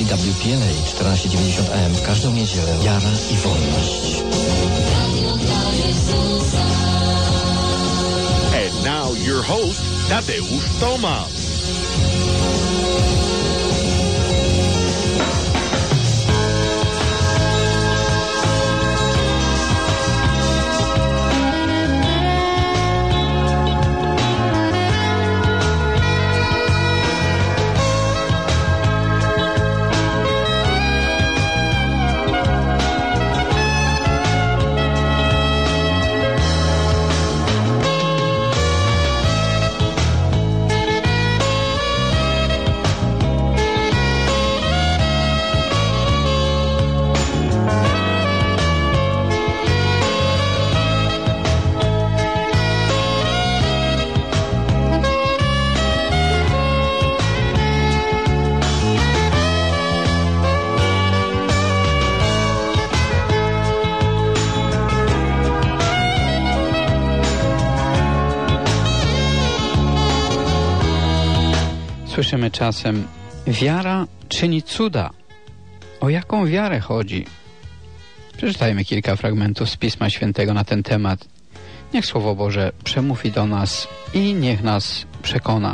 DWPLA 1490 AM w każdą niedzielę. Wiara i wolność. And now your host, Tadeusz Tomasz. Słyszymy czasem, wiara czyni cuda. O jaką wiarę chodzi? Przeczytajmy kilka fragmentów z Pisma Świętego na ten temat. Niech Słowo Boże przemówi do nas i niech nas przekona.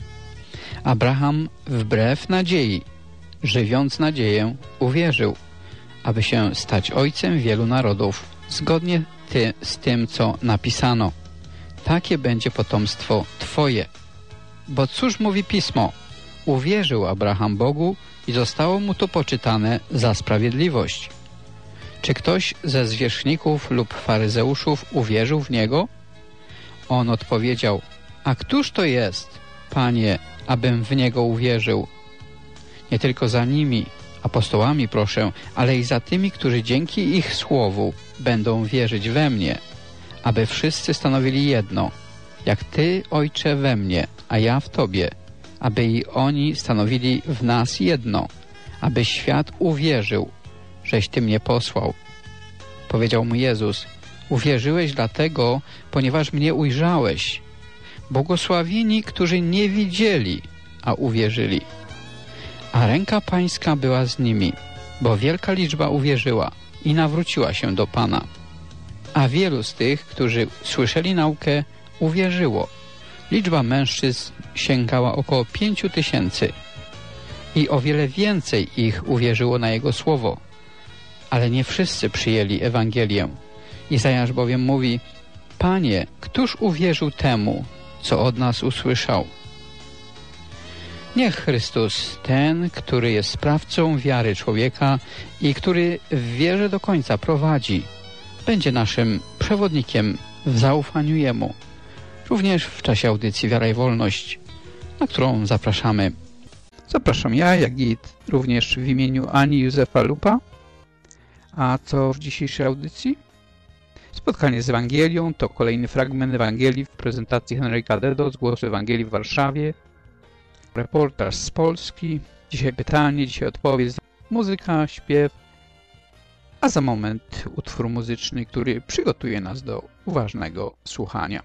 Abraham wbrew nadziei, żywiąc nadzieję, uwierzył, aby się stać ojcem wielu narodów, zgodnie z tym, co napisano. Takie będzie potomstwo Twoje. Bo cóż mówi Pismo? Uwierzył Abraham Bogu i zostało mu to poczytane za sprawiedliwość. Czy ktoś ze zwierzchników lub faryzeuszów uwierzył w Niego? On odpowiedział, a któż to jest, Panie, abym w Niego uwierzył? Nie tylko za nimi, apostołami proszę, ale i za tymi, którzy dzięki ich słowu będą wierzyć we mnie, aby wszyscy stanowili jedno, jak Ty, Ojcze, we mnie, a ja w Tobie, aby i oni stanowili w nas jedno, aby świat uwierzył, żeś Ty mnie posłał. Powiedział mu Jezus, uwierzyłeś dlatego, ponieważ mnie ujrzałeś. Błogosławieni, którzy nie widzieli, a uwierzyli. A ręka Pańska była z nimi, bo wielka liczba uwierzyła i nawróciła się do Pana. A wielu z tych, którzy słyszeli naukę, uwierzyło. Liczba mężczyzn sięgała około 5000 i o wiele więcej ich uwierzyło na Jego słowo. Ale nie wszyscy przyjęli Ewangelię. Izajasz bowiem mówi, Panie, któż uwierzył temu, co od nas usłyszał? Niech Chrystus, ten, który jest sprawcą wiary człowieka i który w wierze do końca prowadzi, będzie naszym przewodnikiem w zaufaniu Jemu. Również w czasie audycji Wiara i Wolność, na którą zapraszamy. Zapraszam ja, jak i również w imieniu Ani Józefa Lupa. A co w dzisiejszej audycji? Spotkanie z Ewangelią to kolejny fragment Ewangelii w prezentacji Henryka Dedo z Głosu Ewangelii w Warszawie. Reportaż z Polski. Dzisiaj pytanie, dzisiaj odpowiedź. Muzyka, śpiew. A za moment utwór muzyczny, który przygotuje nas do uważnego słuchania.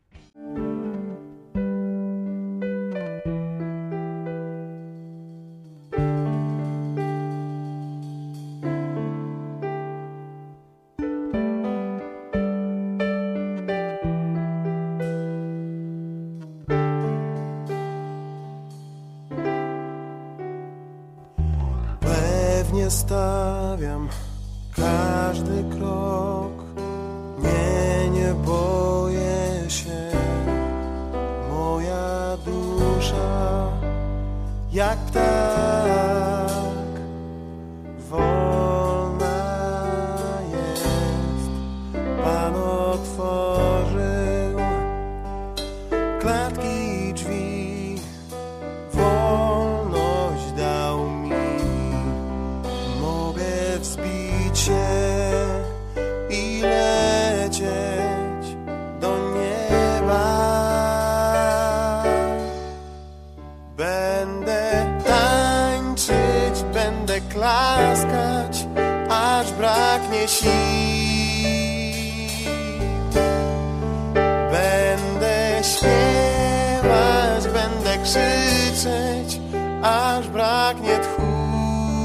Pewnie stawiam każdy krok, nie boję się. Moja dusza jak ptak wolna jest. Pan otworzył klatki i drzwi, wolność dał mi. Mogę wzbić się i lecieć do nieba. Będę tańczyć, będę klaskać, aż braknie sił. Będę śpiewać, będę krzyczeć, aż braknie tchu.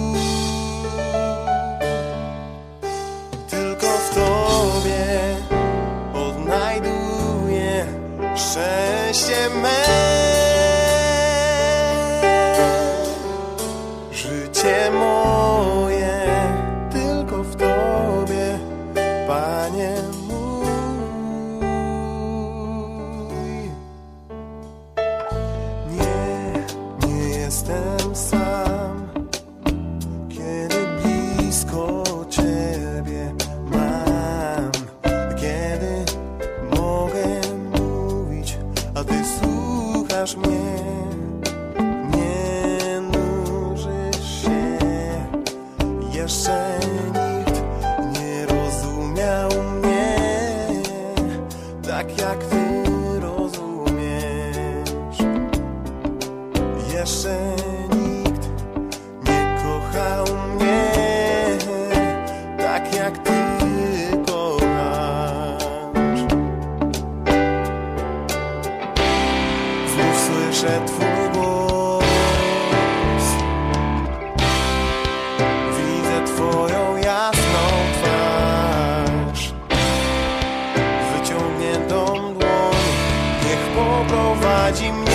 Jeszcze nikt nie rozumiał mnie tak jak Ty rozumiesz. Jeszcze nikt nie kochał mnie tak jak Ty kochasz. Znów słyszę Twój głos, widzę Twoją jasną twarz, wyciągniętą dłoń. Niech poprowadzi mnie,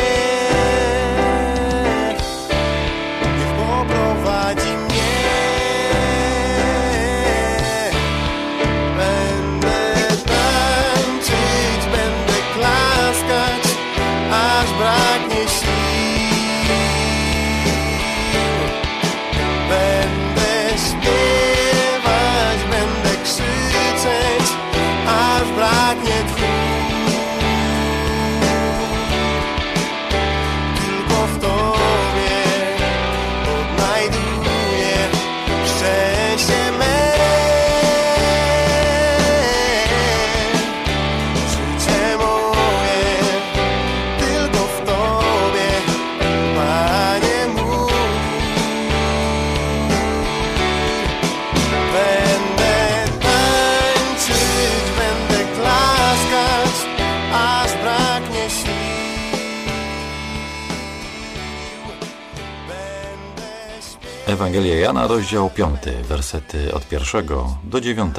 niech poprowadzi mnie. Będę tańczyć, będę klaskać, aż braknie sił. Będę śpiewać, będę krzyczeć, aż braknie tchu. Tylko w Tobie odnajduję szczęście me. Życie moje tylko w Tobie, Panie mój. Będę tańczyć, będę klaskać, aż braknie sił. Będę śpiewać. Ewangelia Jana, rozdział 5, wersety od 1 do 9.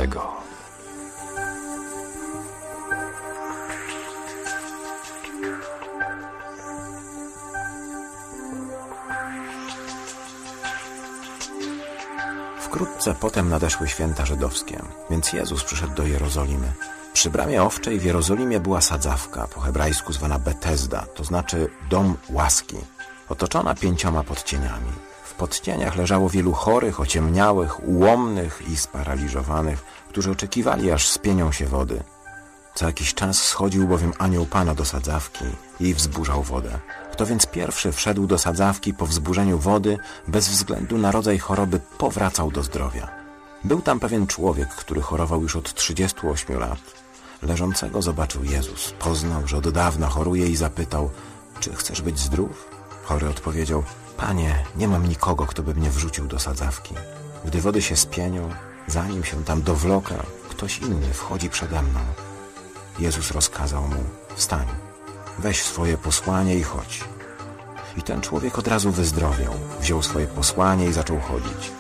Wkrótce potem nadeszły święta żydowskie, więc Jezus przyszedł do Jerozolimy. Przy bramie owczej w Jerozolimie była sadzawka, po hebrajsku zwana Betesda, to znaczy dom łaski, otoczona 5 podcieniami. W podcieniach leżało wielu chorych, ociemniałych, ułomnych i sparaliżowanych, którzy oczekiwali, aż spienią się wody. Co jakiś czas schodził bowiem anioł Pana do sadzawki i wzburzał wodę. Kto więc pierwszy wszedł do sadzawki po wzburzeniu wody, bez względu na rodzaj choroby powracał do zdrowia. Był tam pewien człowiek, który chorował już od 38 lat. Leżącego zobaczył Jezus, poznał, że od dawna choruje i zapytał: czy chcesz być zdrów? Chory odpowiedział: Panie, nie mam nikogo, kto by mnie wrzucił do sadzawki. Gdy wody się spienią, zanim się tam dowlokę, ktoś inny wchodzi przede mną. Jezus rozkazał mu: wstań, weź swoje posłanie i chodź. I ten człowiek od razu wyzdrowiał, wziął swoje posłanie i zaczął chodzić.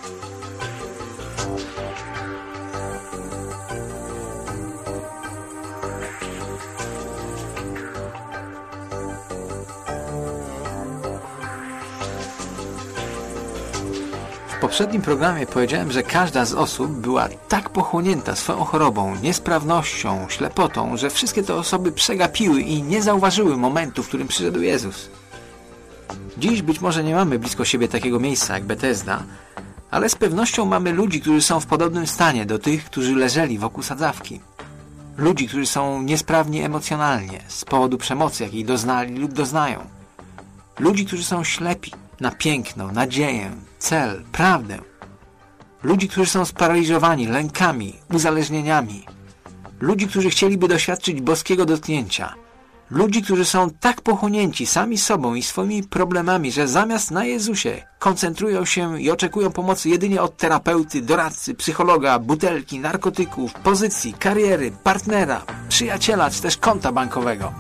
W poprzednim programie powiedziałem, że każda z osób była tak pochłonięta swoją chorobą, niesprawnością, ślepotą, że wszystkie te osoby przegapiły i nie zauważyły momentu, w którym przyszedł Jezus. Dziś być może nie mamy blisko siebie takiego miejsca jak Betesda, ale z pewnością mamy ludzi, którzy są w podobnym stanie do tych, którzy leżeli wokół sadzawki. Ludzi, którzy są niesprawni emocjonalnie z powodu przemocy, jakiej doznali lub doznają. Ludzi, którzy są ślepi na piękno, nadzieję, cel, prawdę. Ludzi, którzy są sparaliżowani lękami, uzależnieniami. Ludzi, którzy chcieliby doświadczyć boskiego dotknięcia. Ludzi, którzy są tak pochłonięci sami sobą i swoimi problemami, że zamiast na Jezusie koncentrują się i oczekują pomocy jedynie od terapeuty, doradcy, psychologa, butelki, narkotyków, pozycji, kariery, partnera, przyjaciela czy też konta bankowego.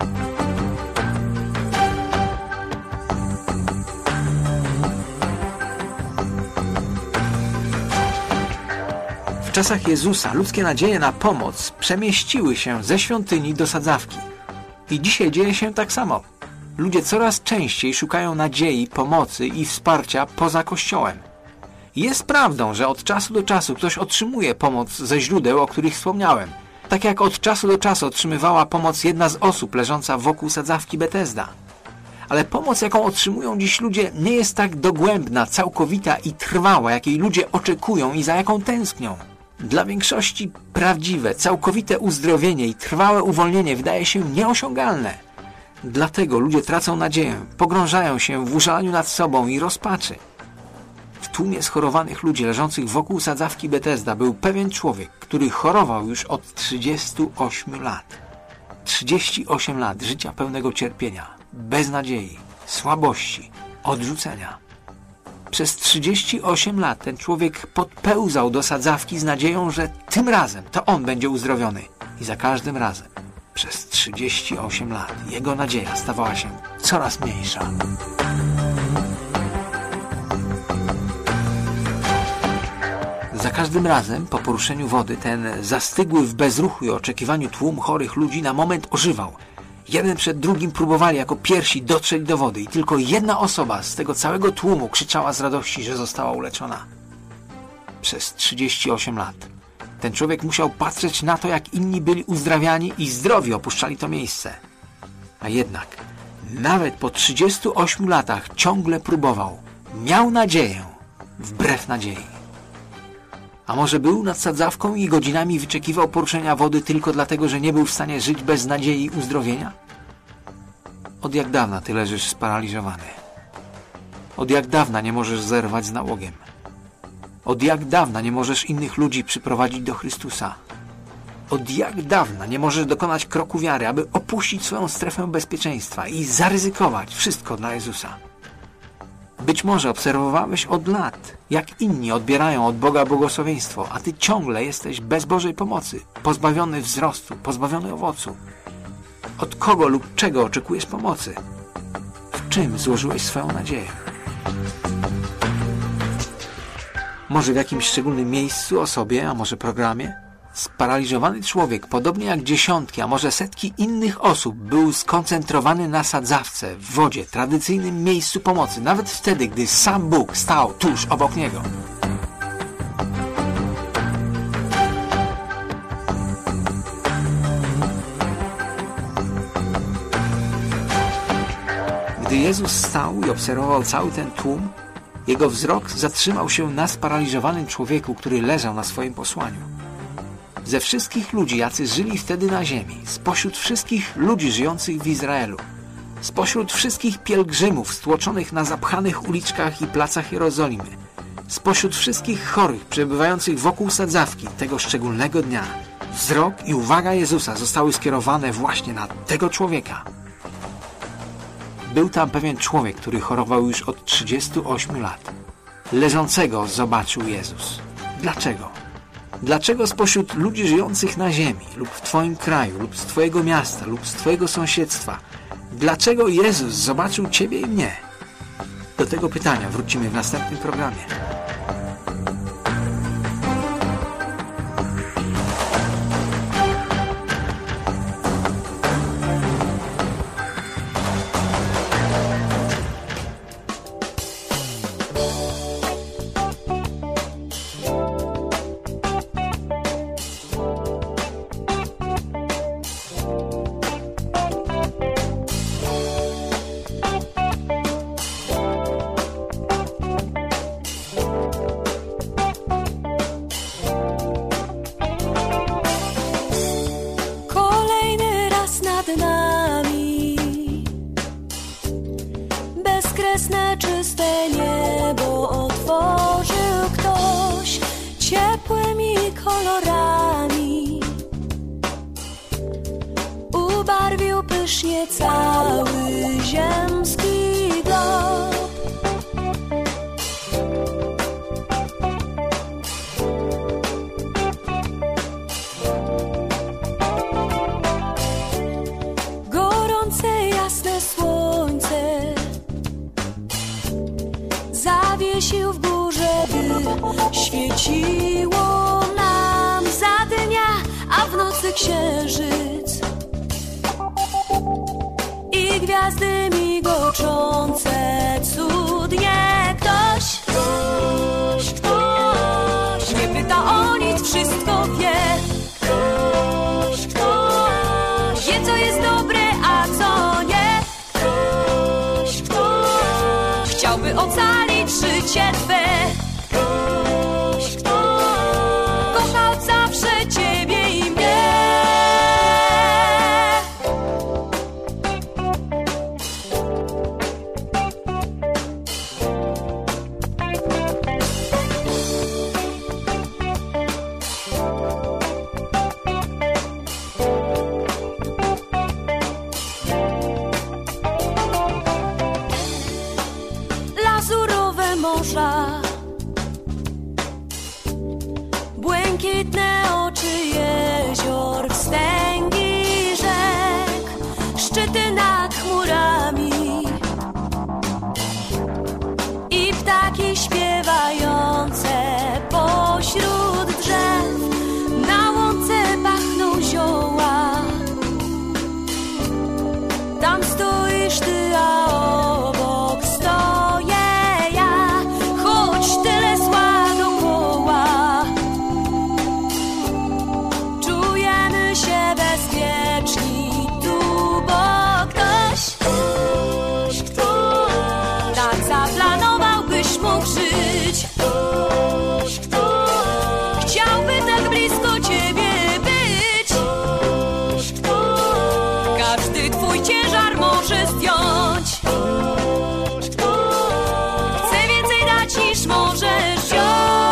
W czasach Jezusa ludzkie nadzieje na pomoc przemieściły się ze świątyni do sadzawki. I dzisiaj dzieje się tak samo. Ludzie coraz częściej szukają nadziei, pomocy i wsparcia poza Kościołem. Jest prawdą, że od czasu do czasu ktoś otrzymuje pomoc ze źródeł, o których wspomniałem. Tak jak od czasu do czasu otrzymywała pomoc jedna z osób leżąca wokół sadzawki Betesda. Ale pomoc, jaką otrzymują dziś ludzie, nie jest tak dogłębna, całkowita i trwała, jakiej ludzie oczekują i za jaką tęsknią. Dla większości prawdziwe, całkowite uzdrowienie i trwałe uwolnienie wydaje się nieosiągalne. Dlatego ludzie tracą nadzieję, pogrążają się w użalaniu nad sobą i rozpaczy. W tłumie schorowanych ludzi leżących wokół sadzawki Betesda był pewien człowiek, który chorował już od 38 lat. 38 lat życia pełnego cierpienia, beznadziei, słabości, odrzucenia. Przez 38 lat ten człowiek podpełzał do sadzawki z nadzieją, że tym razem to on będzie uzdrowiony. I za każdym razem, przez 38 lat, jego nadzieja stawała się coraz mniejsza. Za każdym razem po poruszeniu wody ten zastygły w bezruchu i oczekiwaniu tłum chorych ludzi na moment ożywał. Jeden przed drugim próbowali jako pierwsi dotrzeć do wody i tylko jedna osoba z tego całego tłumu krzyczała z radości, że została uleczona. Przez 38 lat ten człowiek musiał patrzeć na to, jak inni byli uzdrawiani i zdrowi opuszczali to miejsce. A jednak nawet po 38 latach ciągle próbował. Miał nadzieję, wbrew nadziei. A może był nad sadzawką i godzinami wyczekiwał poruszenia wody tylko dlatego, że nie był w stanie żyć bez nadziei uzdrowienia? Od jak dawna ty leżysz sparaliżowany? Od jak dawna nie możesz zerwać z nałogiem? Od jak dawna nie możesz innych ludzi przyprowadzić do Chrystusa? Od jak dawna nie możesz dokonać kroku wiary, aby opuścić swoją strefę bezpieczeństwa i zaryzykować wszystko dla Jezusa? Być może obserwowałeś od lat, jak inni odbierają od Boga błogosławieństwo, a ty ciągle jesteś bez Bożej pomocy, pozbawiony wzrostu, pozbawiony owocu. Od kogo lub czego oczekujesz pomocy? W czym złożyłeś swoją nadzieję? Może w jakimś szczególnym miejscu, osobie, a może programie? Sparaliżowany człowiek, podobnie jak dziesiątki, a może setki innych osób, był skoncentrowany na sadzawce, w wodzie, tradycyjnym miejscu pomocy, nawet wtedy, gdy sam Bóg stał tuż obok niego. Gdy Jezus stał i obserwował cały ten tłum, jego wzrok zatrzymał się na sparaliżowanym człowieku, który leżał na swoim posłaniu. Ze wszystkich ludzi, jacy żyli wtedy na ziemi, spośród wszystkich ludzi żyjących w Izraelu, spośród wszystkich pielgrzymów stłoczonych na zapchanych uliczkach i placach Jerozolimy, spośród wszystkich chorych przebywających wokół sadzawki tego szczególnego dnia, wzrok i uwaga Jezusa zostały skierowane właśnie na tego człowieka. Był tam pewien człowiek, który chorował już od 38 lat. Leżącego zobaczył Jezus. Dlaczego? Dlaczego spośród ludzi żyjących na ziemi lub w Twoim kraju, lub z Twojego miasta, lub z Twojego sąsiedztwa, dlaczego Jezus zobaczył Ciebie i mnie? Do tego pytania wrócimy w następnym programie. Bezkresne, czyste niebo otworzył ktoś ciepłymi kolorami. Ubarwił pysznie cały ziemski glob. Gorące, jasne słońce zawiesił w górze, by świeciło nam za dnia, a w nocy księżyc i gwiazdy migoczące cudnie. Ktoś nie pyta o nic, wszystko wie. Ktoś wie, co jest dobre, a co nie. Ktoś chciałby ocalić życie Twe. Ktoś, kochał zawsze Ciebie i mnie. błękitne oczy jezior, wstęgi rzek, szczyty nad chmurami i ptaki śpiewające pośród drzew. Na łące pachną zioła, tam stoisz ty, a obok stoję ja, choć tyle zła dokoła. Czujemy się bezpieczni tu, bo ktoś tak zaplanował, byś mógł żyć. Chciałby tak blisko ciebie być. Każdy twój ciężar może zdjąć. Chce więcej dać niż możesz wziąć.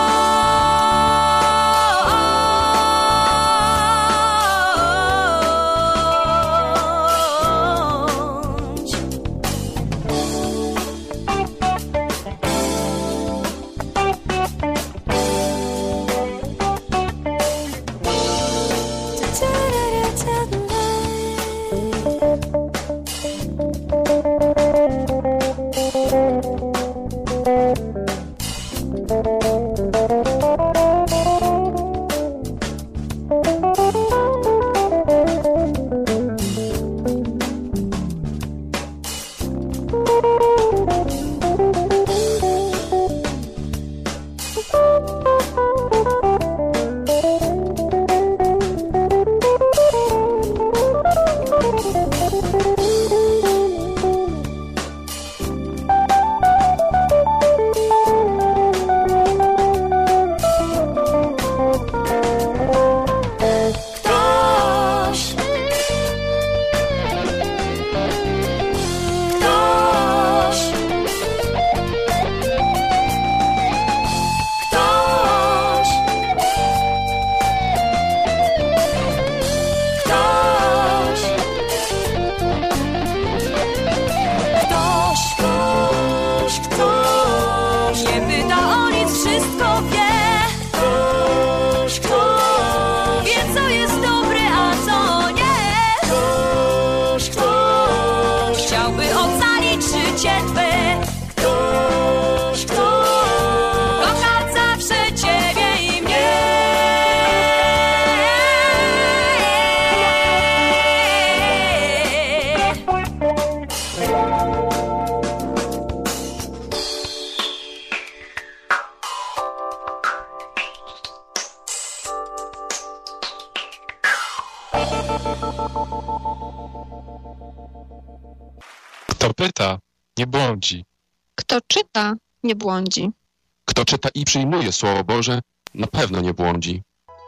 Kto pyta, nie błądzi. Kto czyta, nie błądzi. Kto czyta i przyjmuje Słowo Boże, na pewno nie błądzi.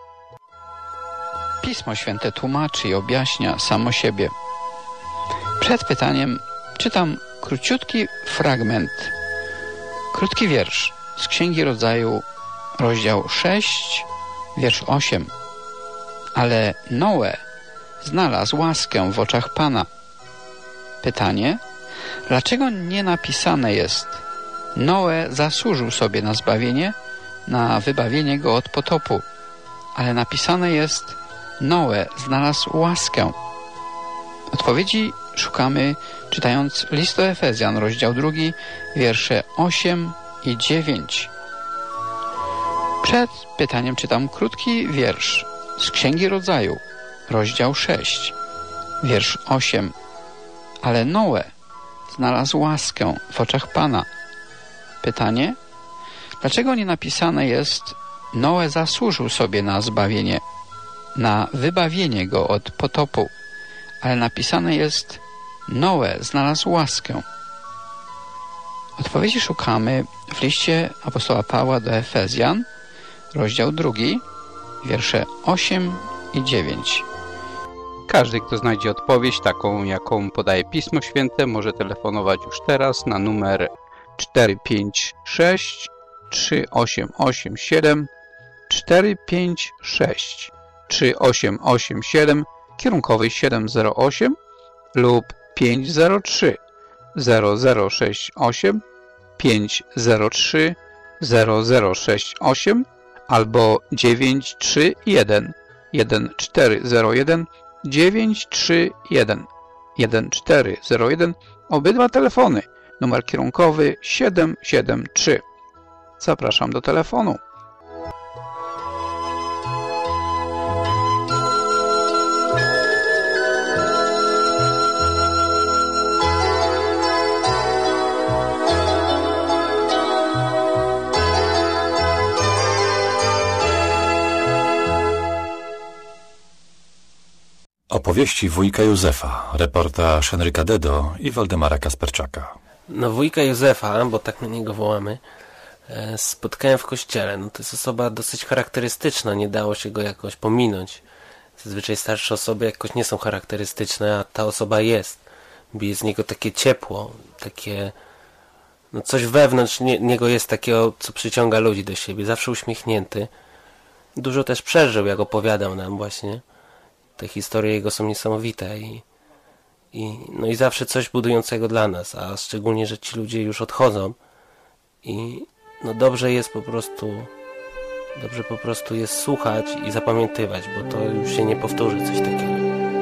Pismo Święte tłumaczy i objaśnia samo siebie. Przed pytaniem czytam króciutki fragment, krótki wiersz z Księgi Rodzaju, rozdział 6, wiersz 8. Ale Noe znalazł łaskę w oczach Pana. Pytanie, dlaczego nie napisane jest: Noe zasłużył sobie na zbawienie, na wybawienie go od potopu, ale napisane jest: Noe znalazł łaskę. Odpowiedzi szukamy czytając list do Efezjan, rozdział 2, wiersze 8 i 9. Przed pytaniem czytam krótki wiersz z Księgi Rodzaju, rozdział 6, wiersz 8. Ale Noe znalazł łaskę w oczach Pana. Pytanie, dlaczego nie napisane jest: Noe zasłużył sobie na zbawienie, na wybawienie go od potopu, ale napisane jest: Noe znalazł łaskę. Odpowiedzi szukamy w liście apostoła Pawła do Efezjan, rozdział 2, wiersze 8 i 9. Każdy, kto znajdzie odpowiedź taką, jaką podaje Pismo Święte, może telefonować już teraz na numer 456 3887 456 3887 kierunkowy 708 lub 503 0068 503 0068 albo 931 1401 931 1401. Obydwa telefony. Numer kierunkowy 773. Zapraszam do telefonu. Opowieści wujka Józefa, reportaż Henryka Dedo i Waldemara Kasperczaka. No wujka Józefa, bo tak na niego wołamy, spotkałem w kościele. No to jest osoba dosyć charakterystyczna, nie dało się go jakoś pominąć. Zazwyczaj starsze osoby jakoś nie są charakterystyczne, a ta osoba jest. Bije z niego takie ciepło, takie... No coś wewnątrz niego jest takiego, co przyciąga ludzi do siebie. Zawsze uśmiechnięty. Dużo też przeżył, jak opowiadał nam właśnie. Te historie jego są niesamowite i zawsze coś budującego dla nas, a szczególnie, że ci ludzie już odchodzą i no dobrze po prostu jest słuchać i zapamiętywać, bo to już się nie powtórzy coś takiego.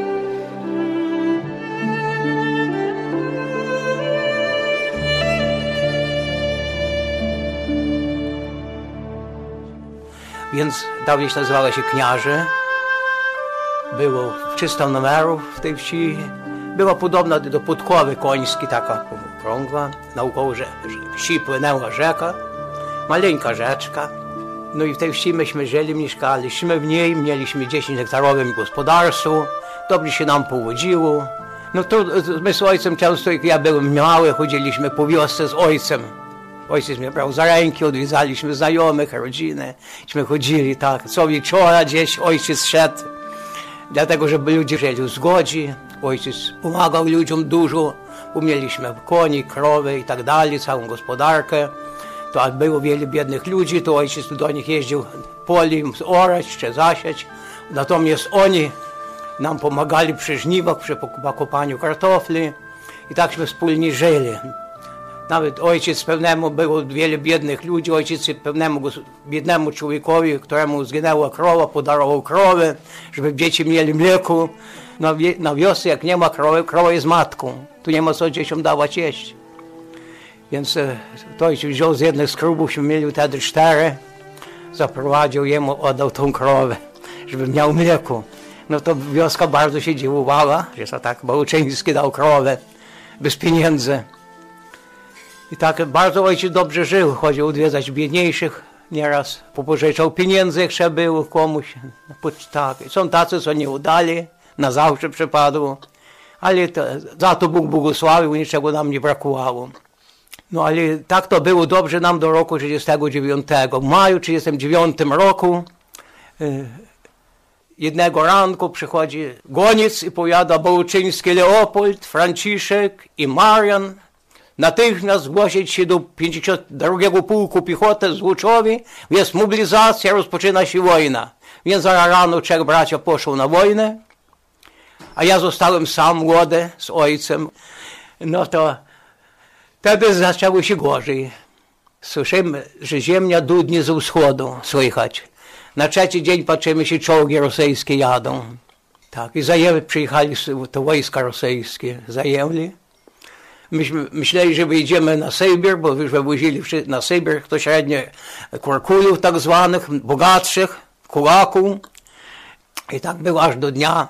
Więc ta wieś nazywała się Kniarze. Było 300 numerów w tej wsi. Była podobna do Podkowy końskiej, taka okrągła. Naokoło wsi płynęła rzeka, maleńka rzeczka. No i w tej wsi myśmy żyli, mieszkaliśmy w niej, mieliśmy 10-hektarowym gospodarstwo, dobrze się nam powodziło. No to my z ojcem często, jak ja byłem mały, chodziliśmy po wiosce z ojcem. Ojciec mnie brał za ręki, odwiedzaliśmy znajomych, rodzinę. Myśmy chodzili tak, co wieczora gdzieś ojciec szedł. Dlatego, żeby ludzie żyli w zgodzie. Ojciec pomagał ludziom dużo, bo mieliśmy koni, krowy i tak dalej, całą gospodarkę. To było wiele biednych ludzi, to ojciec do nich jeździł poli orać czy zasiać. Natomiast oni nam pomagali przy żniwach, przy pokopaniu kartofli i takśmy wspólnie żyli. Nawet ojciec pewnemu, było wiele biednych ludzi, ojciec pewnemu biednemu człowiekowi, któremu zginęła krowa, podarował krowę, żeby dzieci mieli mleko. Na wiosce, jak nie ma krowy, krowa jest matką. Tu nie ma co dzieciom dawać jeść. Więc to ojciec wziął z jednych skrubów, mieli wtedy 4, zaprowadził jemu, oddał tą krowę, żeby miał mleko. No to wioska bardzo się dziwowała, że to tak Bałuczyński dał krowę bez pieniędzy. I tak bardzo ojciec dobrze żył, chodził odwiedzać biedniejszych, nieraz popożyczał pieniędzy, jak trzeba było komuś. Tak. Są tacy, co nie udali, na zawsze przypadło, ale za to Bóg błogosławił, niczego nam nie brakowało. No ale tak to było dobrze nam do roku 1939. W maju 1939 roku jednego ranku przychodzi goniec i powiada: Bałuczyński Leopold, Franciszek i Marian natychmiast zgłosić się do 52 Pułku Piechoty z Łuczowi. Jest mobilizacja, rozpoczyna się wojna. Więc rano 3 bracia poszło na wojnę, a ja zostałem sam młody z ojcem. No to wtedy zaczęło się gorzej. Słyszymy, że ziemia dudnie ze wschodu, słychać. Na 3 dzień patrzymy się, czołgi rosyjskie jadą. Tak, i przyjechali to wojska rosyjskie, zajęli. Myśmy myśleli, że wyjdziemy na Sybir, bo już wywozili na Sybir to średnie kurkulów tak zwanych, bogatszych, kulaków. I tak było aż do dnia,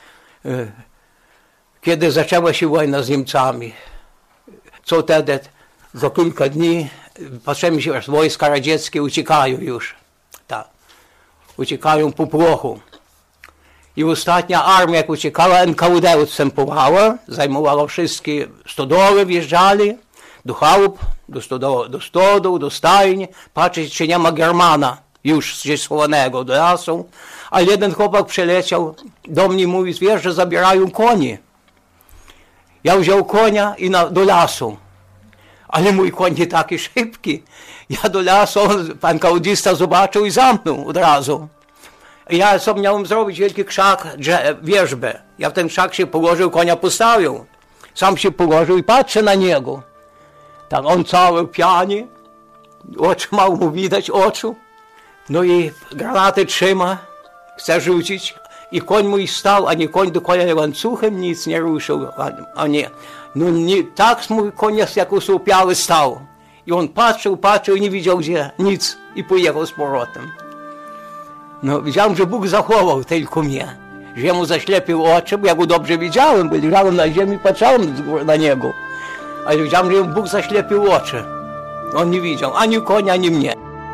kiedy zaczęła się wojna z Niemcami. Co wtedy, za kilka dni, patrzymy się, że wojska radzieckie uciekają już. Tak. Uciekają po płochu. I ostatnia armia, jak uciekała, NKWD odstępowała, zajmowała wszystkie stodoły, wjeżdżali do chałup, do stodół, do stajni, patrzeć, czy nie ma Germana już gdzieś schowanego do lasu. Ale jeden chłopak przyleciał do mnie i mówi: wiesz, że zabierają konie. Ja wziął konia i do lasu. Ale mój koń nie taki szybki. Ja do lasu, pan kałudzista zobaczył i zamknął od razu. Ja co miałem zrobić? Wielki krzak, wierzbę. Ja w ten krzak się położył, konia postawił. Sam się położył i patrzę na niego. Tak, on cały pianie, oczy mało mu widać, oczu. No i granaty trzyma, chce rzucić. I koń mój stał, ani koń do konia łańcuchem nic nie ruszył. No nie, tak mój koń jak usłupiały stał. I on patrzył i nie widział gdzie, nic. I pojechał z powrotem. No widziałem, że Bóg zachował tylko mnie. Że ja mu zaślepił oczy, bo ja go dobrze widziałem, bo leżałem na ziemi i patrzyłem na niego. Ale widziałem, że Bóg zaślepił oczy. On nie widział ani konia, ani mnie.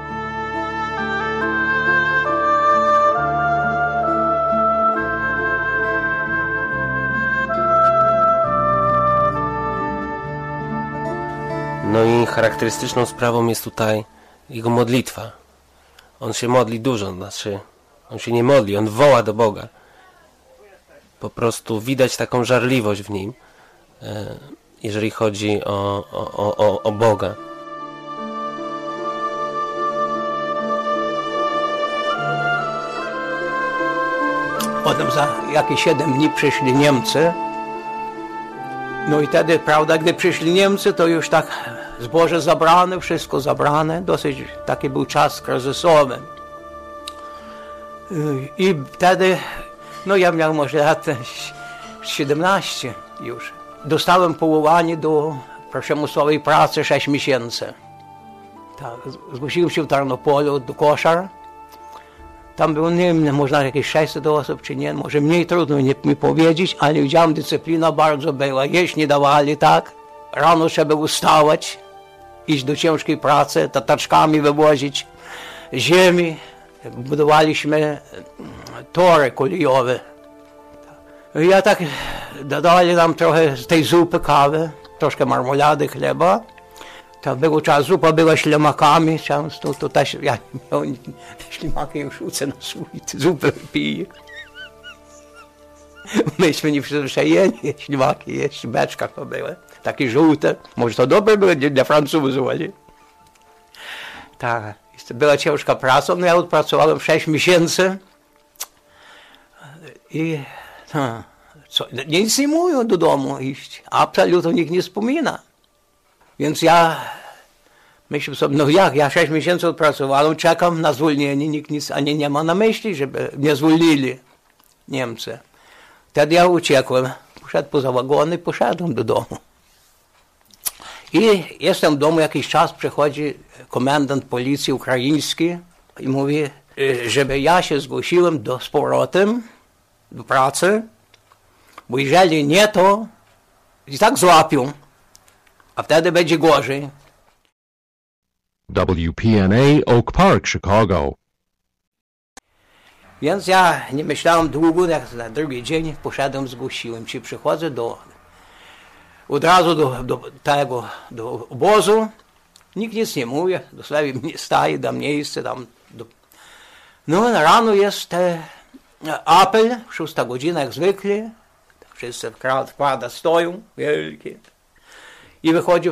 No i charakterystyczną sprawą jest tutaj jego modlitwa. On się modli dużo, znaczy on się nie modli, on woła do Boga. Po prostu widać taką żarliwość w nim, jeżeli chodzi o Boga. Potem za jakieś 7 dni przyszli Niemcy. No i wtedy, prawda, gdy przyszli Niemcy, to już tak zboże zabrane, wszystko zabrane. Dosyć taki był czas kryzysowy. I wtedy, no ja miałem może lat 17 już. Dostałem powołanie do przymusowej pracy 6 miesięcy. Tak, zgłosiłem się w Tarnopolu do koszar. Tam było, nie wiem, można jakieś 600 osób, czy nie, może mniej, trudno mi powiedzieć, ale widziałem, dyscyplina bardzo była. Jeść nie dawali, tak? Rano trzeba ustawać, iść do ciężkiej pracy, taczkami wywozić ziemi. Budowaliśmy tory kolejowe. Ja tak, dodali nam trochę z tej zupy, kawy, troszkę marmolady, chleba. To było czas, zupa była ślimakami często, to też ja nie miałem, te ślimaki już rzucę na słoik, zupę piję. Myśmy nie przyzwyczajeni, ślimaki jeść, w beczkach to były, takie żółte. Może to dobre były dla Francuzów, ale... Tak, była ciężka praca, no ja odpracowałem 6 miesięcy. I no, nic nie mówią do domu iść, absolutnie nikt nie wspomina. Więc ja myślę sobie, no jak, ja 6 miesięcy odpracowałem, czekam na zwolnienie, nikt nic ani nie ma na myśli, żeby mnie zwolnili Niemcy. Wtedy ja uciekłem, poszedłem poza wagony, poszedłem do domu. I jestem w domu jakiś czas, przychodzi komendant policji ukraiński i mówi, żeby ja się zgłosiłem z powrotem do pracy, bo jeżeli nie, to i tak złapią. A wtedy będzie gorzej. WPNA Oak Park, Chicago. Więc ja nie myślałem długo, jak na drugi dzień poszedłem, zgłosiłem się. Przychodzę od razu do obozu. Nikt nic nie mówi, dosłownie mnie staje, da miejsce tam. No rano jest apel, 6 godzina jak zwykle. Wszyscy w kwadach stoją, wielkie. I wychodzi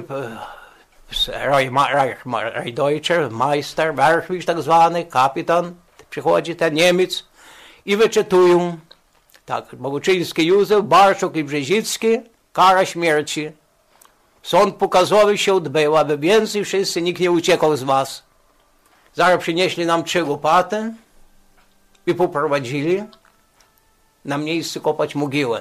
Reichdeutscher, majster, Werchwicz tak zwany, kapitan, przychodzi ten Niemiec i wyczytują, tak, Boguczyński Józef, Barczuk i Brzezicki, kara śmierci. Sąd pokazowy się odbył, aby więcej wszyscy, nikt nie uciekał z was. Zaraz przynieśli nam 3 łopaty i poprowadzili na miejsce kopać mogiłę.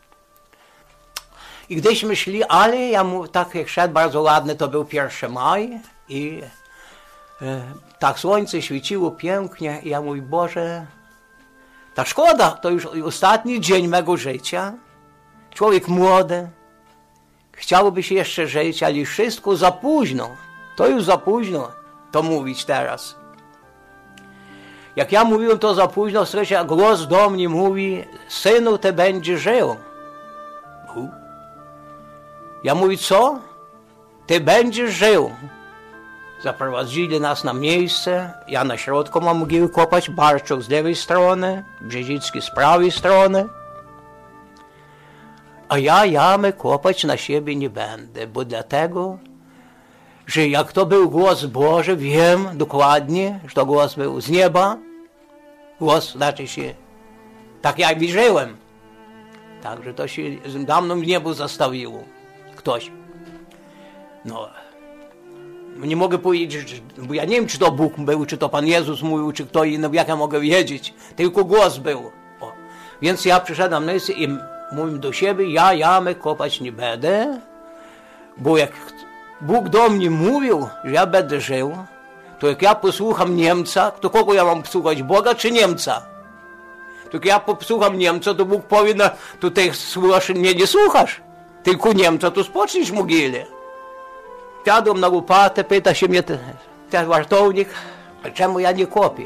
I gdyśmy szli, ale ja mu tak jak szedł, bardzo ładny, to był 1 maj i tak słońce świeciło pięknie i ja mówię, Boże, ta szkoda, to już ostatni dzień mego życia. Człowiek młody, chciałoby się jeszcze żyć, ale wszystko za późno. To już za późno to mówić teraz. Jak ja mówiłem to za późno, słyszę, głos do mnie mówi, synu, ty będziesz żył. Ja mówię, co? Ty będziesz żył. Zaprowadzili nas na miejsce. Ja na środku mam mogiły kopać, Barczuk z lewej strony, Brzezicki z prawej strony. A ja jamy kopać na siebie nie będę, bo dlatego, że jak to był głos Boży, wiem dokładnie, że to głos był z nieba. Głos znaczy się, tak jak wierzyłem. Także to się dawno w niebo zastawiło. Ktoś. No Nie mogę powiedzieć, bo ja nie wiem, czy to Bóg był, czy to Pan Jezus mówił, czy kto inny, jak ja mogę wiedzieć. Tylko głos był. O. Więc ja przyszedłem na miejsce i mówię do siebie, ja jamy kopać nie będę, bo jak Bóg do mnie mówił, że ja będę żył, to jak ja posłucham Niemca, to kogo ja mam słuchać, Boga czy Niemca? To jak ja posłucham Niemca, to Bóg powie, no, to ty mnie nie słuchasz, tylko Niemca, to spoczniesz w mogile. Wsiadłem na łopatę, pyta się mnie ten wartownik, czemu ja nie kopię?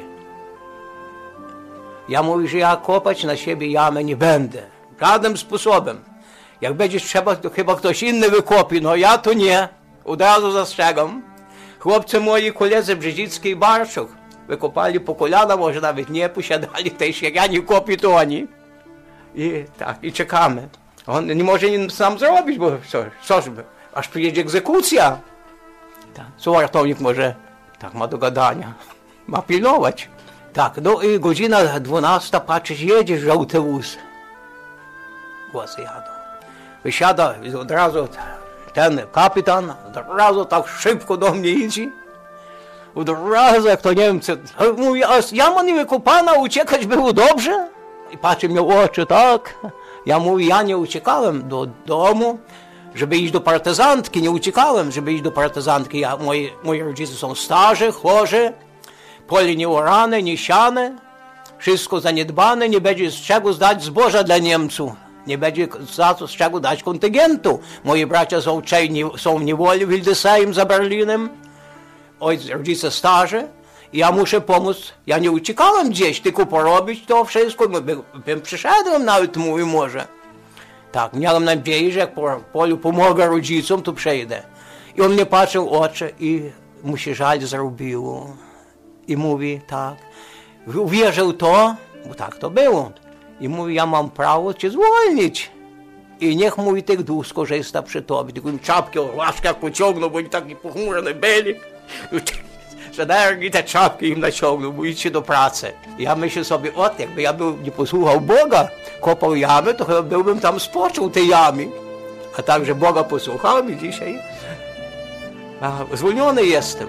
Ja mówię, że ja kopać na siebie jamę nie będę, żadnym sposobem. Jak będzie trzeba, to chyba ktoś inny wykopi, no ja to nie. Od razu zastrzegam. Chłopcy moi, koledzy Brzezicki i Barczuk wykopali po kolana, może nawet nie posiadali też, jak ja nie kopię, to oni. I tak, i czekamy. On nie może nic sam zrobić, bo co żeby, aż przyjedzie egzekucja. Tak, co wartownik może, tak ma do gadania, ma pilnować. Tak, no i godzina 12, patrzysz, jedzie żółty wóz. Głosy jadą. Wysiada od razu ten kapitan, od razu tak szybko do mnie idzie. Od razu, jak to Niemcy, mówi, a jama nie wykopana, uciekać było dobrze? I patrzy mnie w oczy, tak. Ja mówię, ja nie uciekałem do domu, żeby iść do partyzantki, nie uciekałem, żeby iść do partyzantki. Moi rodzice są starzy, chorzy, pole nie orane, nie siane, wszystko zaniedbane, nie będzie z czego zdać zboża dla Niemców. Nie będzie za to, z czego dać kontyngentu. Moi bracia są w niewoli w Hildesheim za Berlinem. Rodzice starzy. Ja muszę pomóc. Ja nie uciekałem gdzieś, tylko porobić to wszystko. Bym przyszedłem nawet, mówię, może. Tak, miałem nadzieję, że jak po polu pomogę rodzicom, to przejdę. I on mnie patrzył w oczy i mu się żal zrobiło. I mówi, tak. Uwierzył to, bo tak to było. I mówi, ja mam prawo cię zwolnić. I niech mój tych duch skorzysta przy tobie. Tylko im czapki o łaszkach pociągnął, bo oni taki pochmurni byli. Że energii te czapki im naciągnął, bo idźcie do pracy. Ja myślę sobie, jakby ja nie posłuchał Boga, kopał jamy, to chyba byłbym tam spoczął tej jamy. A tak, że Boga posłuchałem i dzisiaj zwolniony jestem.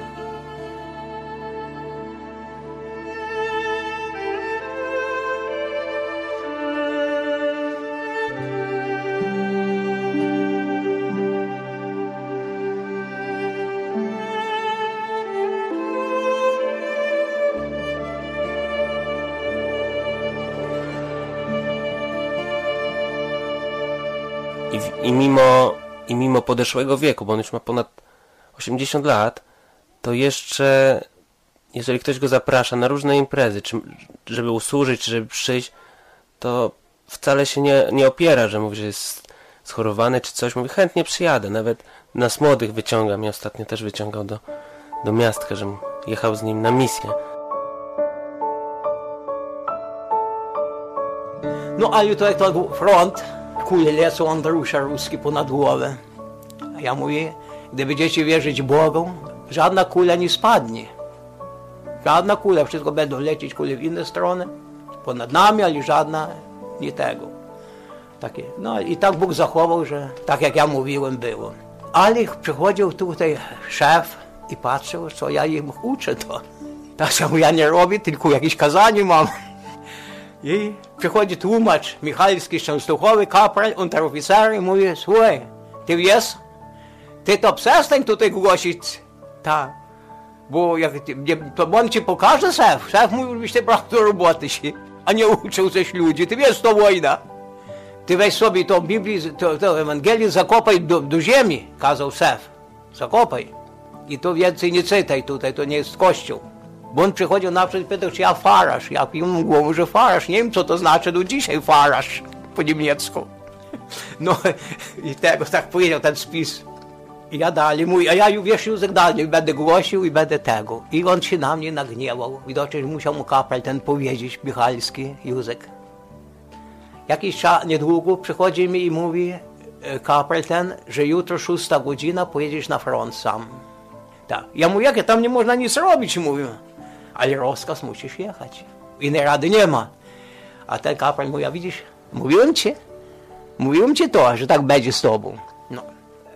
I mimo podeszłego wieku, bo on już ma ponad 80 lat, to jeszcze, jeżeli ktoś go zaprasza na różne imprezy, czy żeby usłużyć, czy żeby przyjść, to wcale się nie opiera, że mówi, że jest schorowany, czy coś. Mówi, chętnie przyjadę, nawet nas młodych wyciąga. Mnie ostatnio też wyciągał do miastka, żebym jechał z nim na misję. No ale to jak to front, kule lecą, Andrusza ruski ponad głowę. A ja mówię, gdy będziecie wierzyć Bogu, żadna kula nie spadnie. Żadna kula, wszystko będą lecieć kule w inne strony, ponad nami, ale żadna nie tego. Takie. No i tak Bóg zachował, że tak jak ja mówiłem było. Ale przychodził tutaj szef i patrzył, co ja im uczę to. Tak samo ja nie robię, tylko jakieś kazanie mam. I przychodzi tłumacz Michalski z Częstochowy, kapral, unteroficer i mówi, słuchaj, ty wiesz, ty to przestań tutaj głosić. Tak. Bo jak to on ci pokaże szef. Szef mówi, żebyś ty brał do roboty się, a nie uczył coś ludzi. Ty wiesz, to wojna. Ty weź sobie tą Biblię, to Ewangelię zakopaj do ziemi, kazał szef. Zakopaj. I to więcej nie czytaj tutaj, to nie jest kościół. Bo on przychodził na przykład i pytał, czy ja faraż. Ja mu głowę, że faraż. Nie wiem, co to znaczy do dzisiaj faraż po niemiecku. No i tego tak powiedział ten spis. I ja dalej mówię, a ja wiesz, Józek dalej będę głosił i będę tego. I on się na mnie nagniewał. Widocznie, że musiał mu kapral ten powiedzieć, Michalski, Józek. Jakiś czas niedługo przychodzi mi i mówi kapral ten, że jutro 6 godzina pojedziesz na front sam. Tak. Ja mówię, jakie tam nie można nic robić, mówię. Ale rozkaz musisz jechać. Innej rady nie ma. A ten kapral mówi, a widzisz, mówiłem ci to, że tak będzie z tobą. No.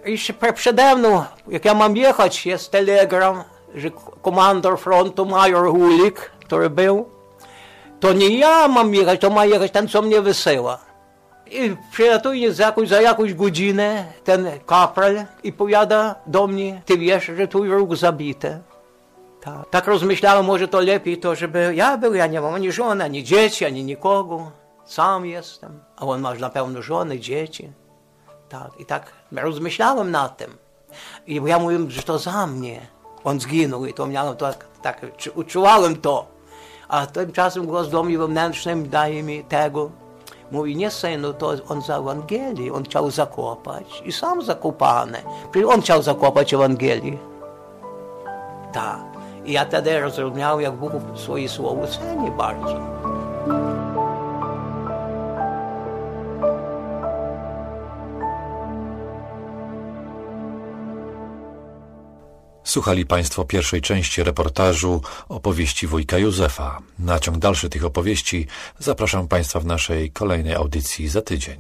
jeszcze przede mną, jak ja mam jechać, jest telegram, że komandor frontu, major Hulik, który był, to nie ja mam jechać, to ma jechać ten, co mnie wysyła. I przylatuje za jakąś godzinę ten kapral i powiada do mnie, ty wiesz, że tu róg zabity. Tak rozmyślałem, może to lepiej to, żeby ja był, ja nie mam ani żony, ani dzieci, ani nikogo. Sam jestem, a on ma na pewno żonę, dzieci. Tak, i tak rozmyślałem nad tym. I ja mówiłem, że to za mnie. On zginął i to miałem tak uczuwałem to. A tymczasem głos do mnie wewnętrznym daje mi tego. Mówi, nie synu, to on za Ewangelię, on chciał zakopać i sam zakopany. Przecież on chciał zakopać Ewangelię. Tak. I ja wtedy rozumiałem, jak Bóg swoje słowo ceni bardzo. Słuchali Państwo pierwszej części reportażu opowieści wujka Józefa. Na ciąg dalszy tych opowieści zapraszam Państwa w naszej kolejnej audycji za tydzień.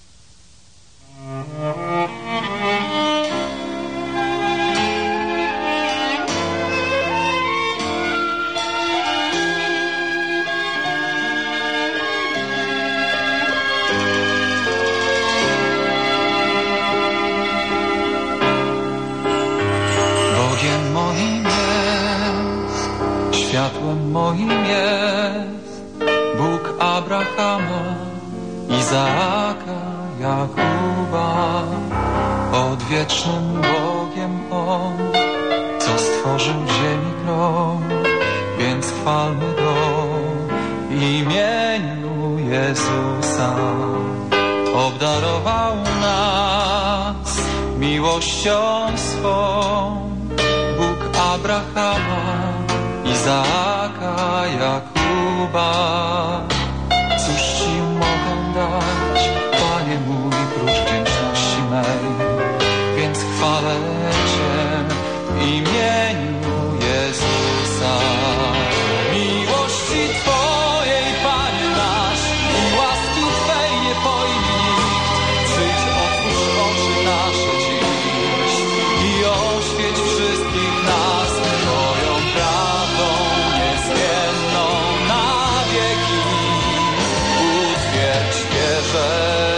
Światłem moim jest Bóg Abrahama, Izaaka, Jakuba. Odwiecznym Bogiem On, co stworzył ziemi krąg, więc chwalmy Go w imieniu Jezusa. Obdarował nas miłością swą, Bóg Abrahama, Izaaka, Jakuba. Cóż Ci mogę dać, Panie mój, prócz wdzięczności mej? Więc chwalę Cię w imieniu Jezusa. Miłości Twojej, Panie nasz, i łaski Twej nie pojmie nikt. Przyjdź, otwórz oczy nasze dziś i oświeć wszystkich nas Twoją prawdą niezmienną na wieki. Utwierdź wierze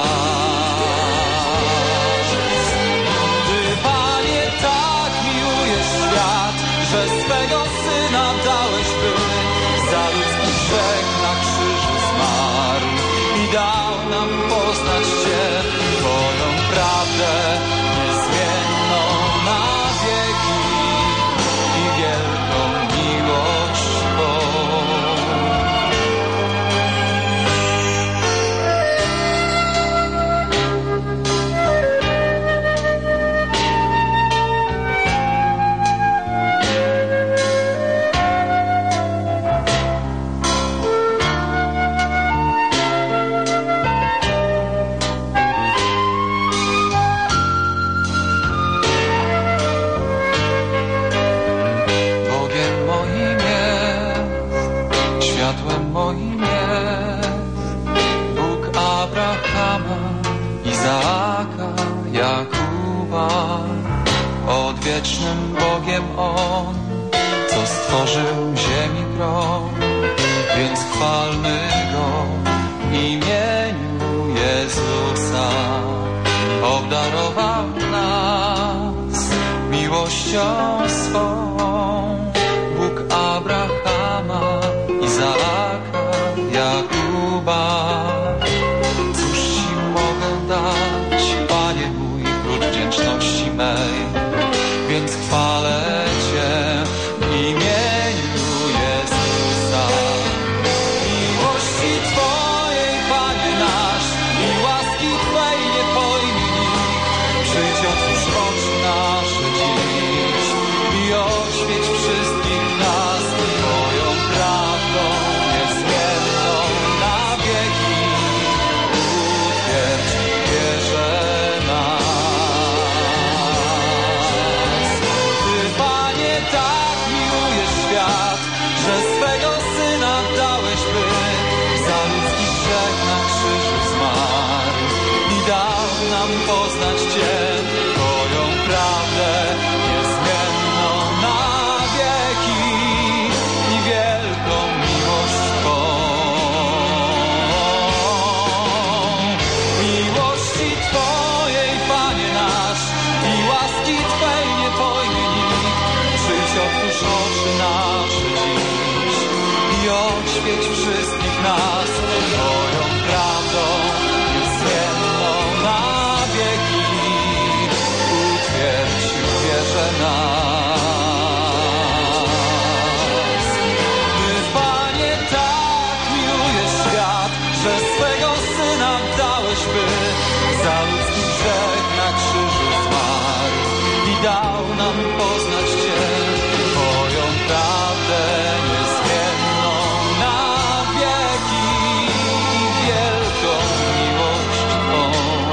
nas. Ty, Panie, tak miłujesz świat, że swego Syna dałeś, by za ludzki grzech na krzyżu zmarł i dał nam poznać Cię, Twoją prawdę niezmienną na wieki i wielką miłość Twą. Bogiem moim jest, światłem moim jest Bóg Abrahama, Izaaka, Jakuba. Odwiecznym Bogiem On, co stworzył ziemi krąg, więc chwalmy Go w imieniu Jezusa. Obdarował nas miłością swą, Bóg Abrahama, Izaaka, Jakuba. Cóż Ci mogę dać, Panie mój, prócz wdzięczności mej? Więc chwalę Cię w imieniu Jezusa. Miłości Twojej, Panie nasz, i łaski Twej nie pojmie nikt. Przyjdź, otwórz oczy nasze dziś i oświeć wszystkich nas Twoją prawdą oświeć wszystkich nas Twoją prawdą niezmienną na wieki. Utwierdź w wierze nas. Ty, Panie, tak miłujesz świat, że swego Syna dałeś, by za ludzki grzech na krzyżu zmarł i dał nam poznać Cię, Twoją prawdę niezmienną na wieki i wielką miłość Twą.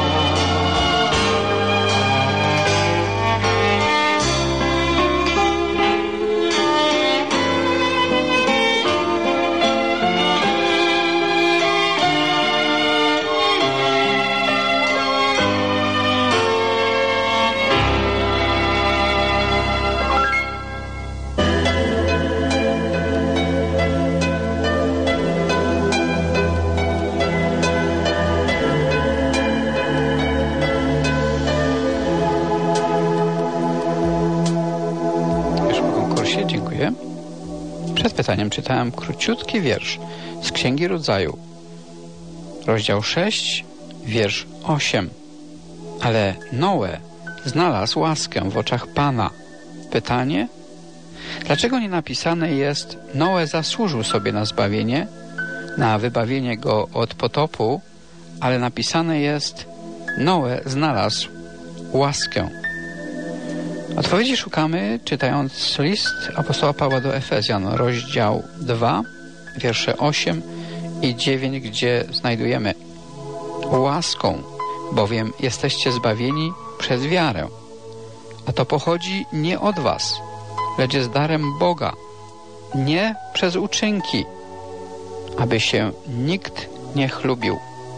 Dziękuję. Przed pytaniem czytałem króciutki wiersz z Księgi Rodzaju. Rozdział 6, wiersz 8. Ale Noe znalazł łaskę w oczach Pana. Pytanie? Dlaczego nie napisane jest Noe zasłużył sobie na zbawienie, na wybawienie go od potopu, ale napisane jest Noe znalazł łaskę. Odpowiedzi szukamy czytając list apostoła Pawła do Efezjan, rozdział 2, wiersze 8 i 9, gdzie znajdujemy: łaską bowiem jesteście zbawieni przez wiarę, a to pochodzi nie od was, lecz jest darem Boga, nie przez uczynki, aby się nikt nie chlubił.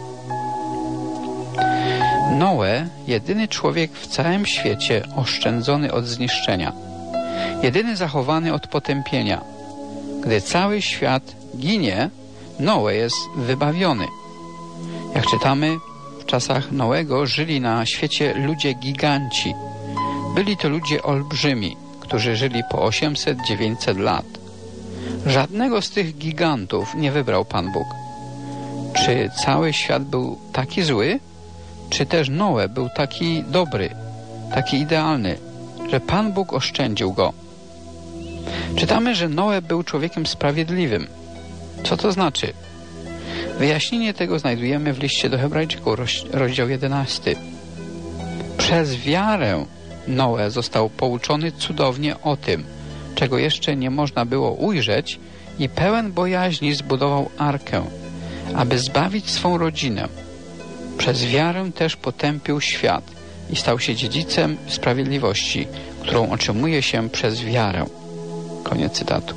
Noe, jedyny człowiek w całym świecie oszczędzony od zniszczenia, jedyny zachowany od potępienia. Gdy cały świat ginie, Noe jest wybawiony. Jak czytamy, w czasach Noego żyli na świecie ludzie giganci. Byli to ludzie olbrzymi, którzy żyli po 800-900 lat. Żadnego z tych gigantów nie wybrał Pan Bóg. Czy cały świat był taki zły? Czy też Noe był taki dobry, taki idealny, że Pan Bóg oszczędził go? Czytamy, że Noe był człowiekiem sprawiedliwym. Co to znaczy? Wyjaśnienie tego znajdujemy w liście do Hebrajczyków, rozdział 11. Przez wiarę Noe został pouczony cudownie o tym, czego jeszcze nie można było ujrzeć, i pełen bojaźni zbudował arkę, aby zbawić swą rodzinę. Przez wiarę też potępił świat i stał się dziedzicem sprawiedliwości, którą otrzymuje się przez wiarę. Koniec cytatu.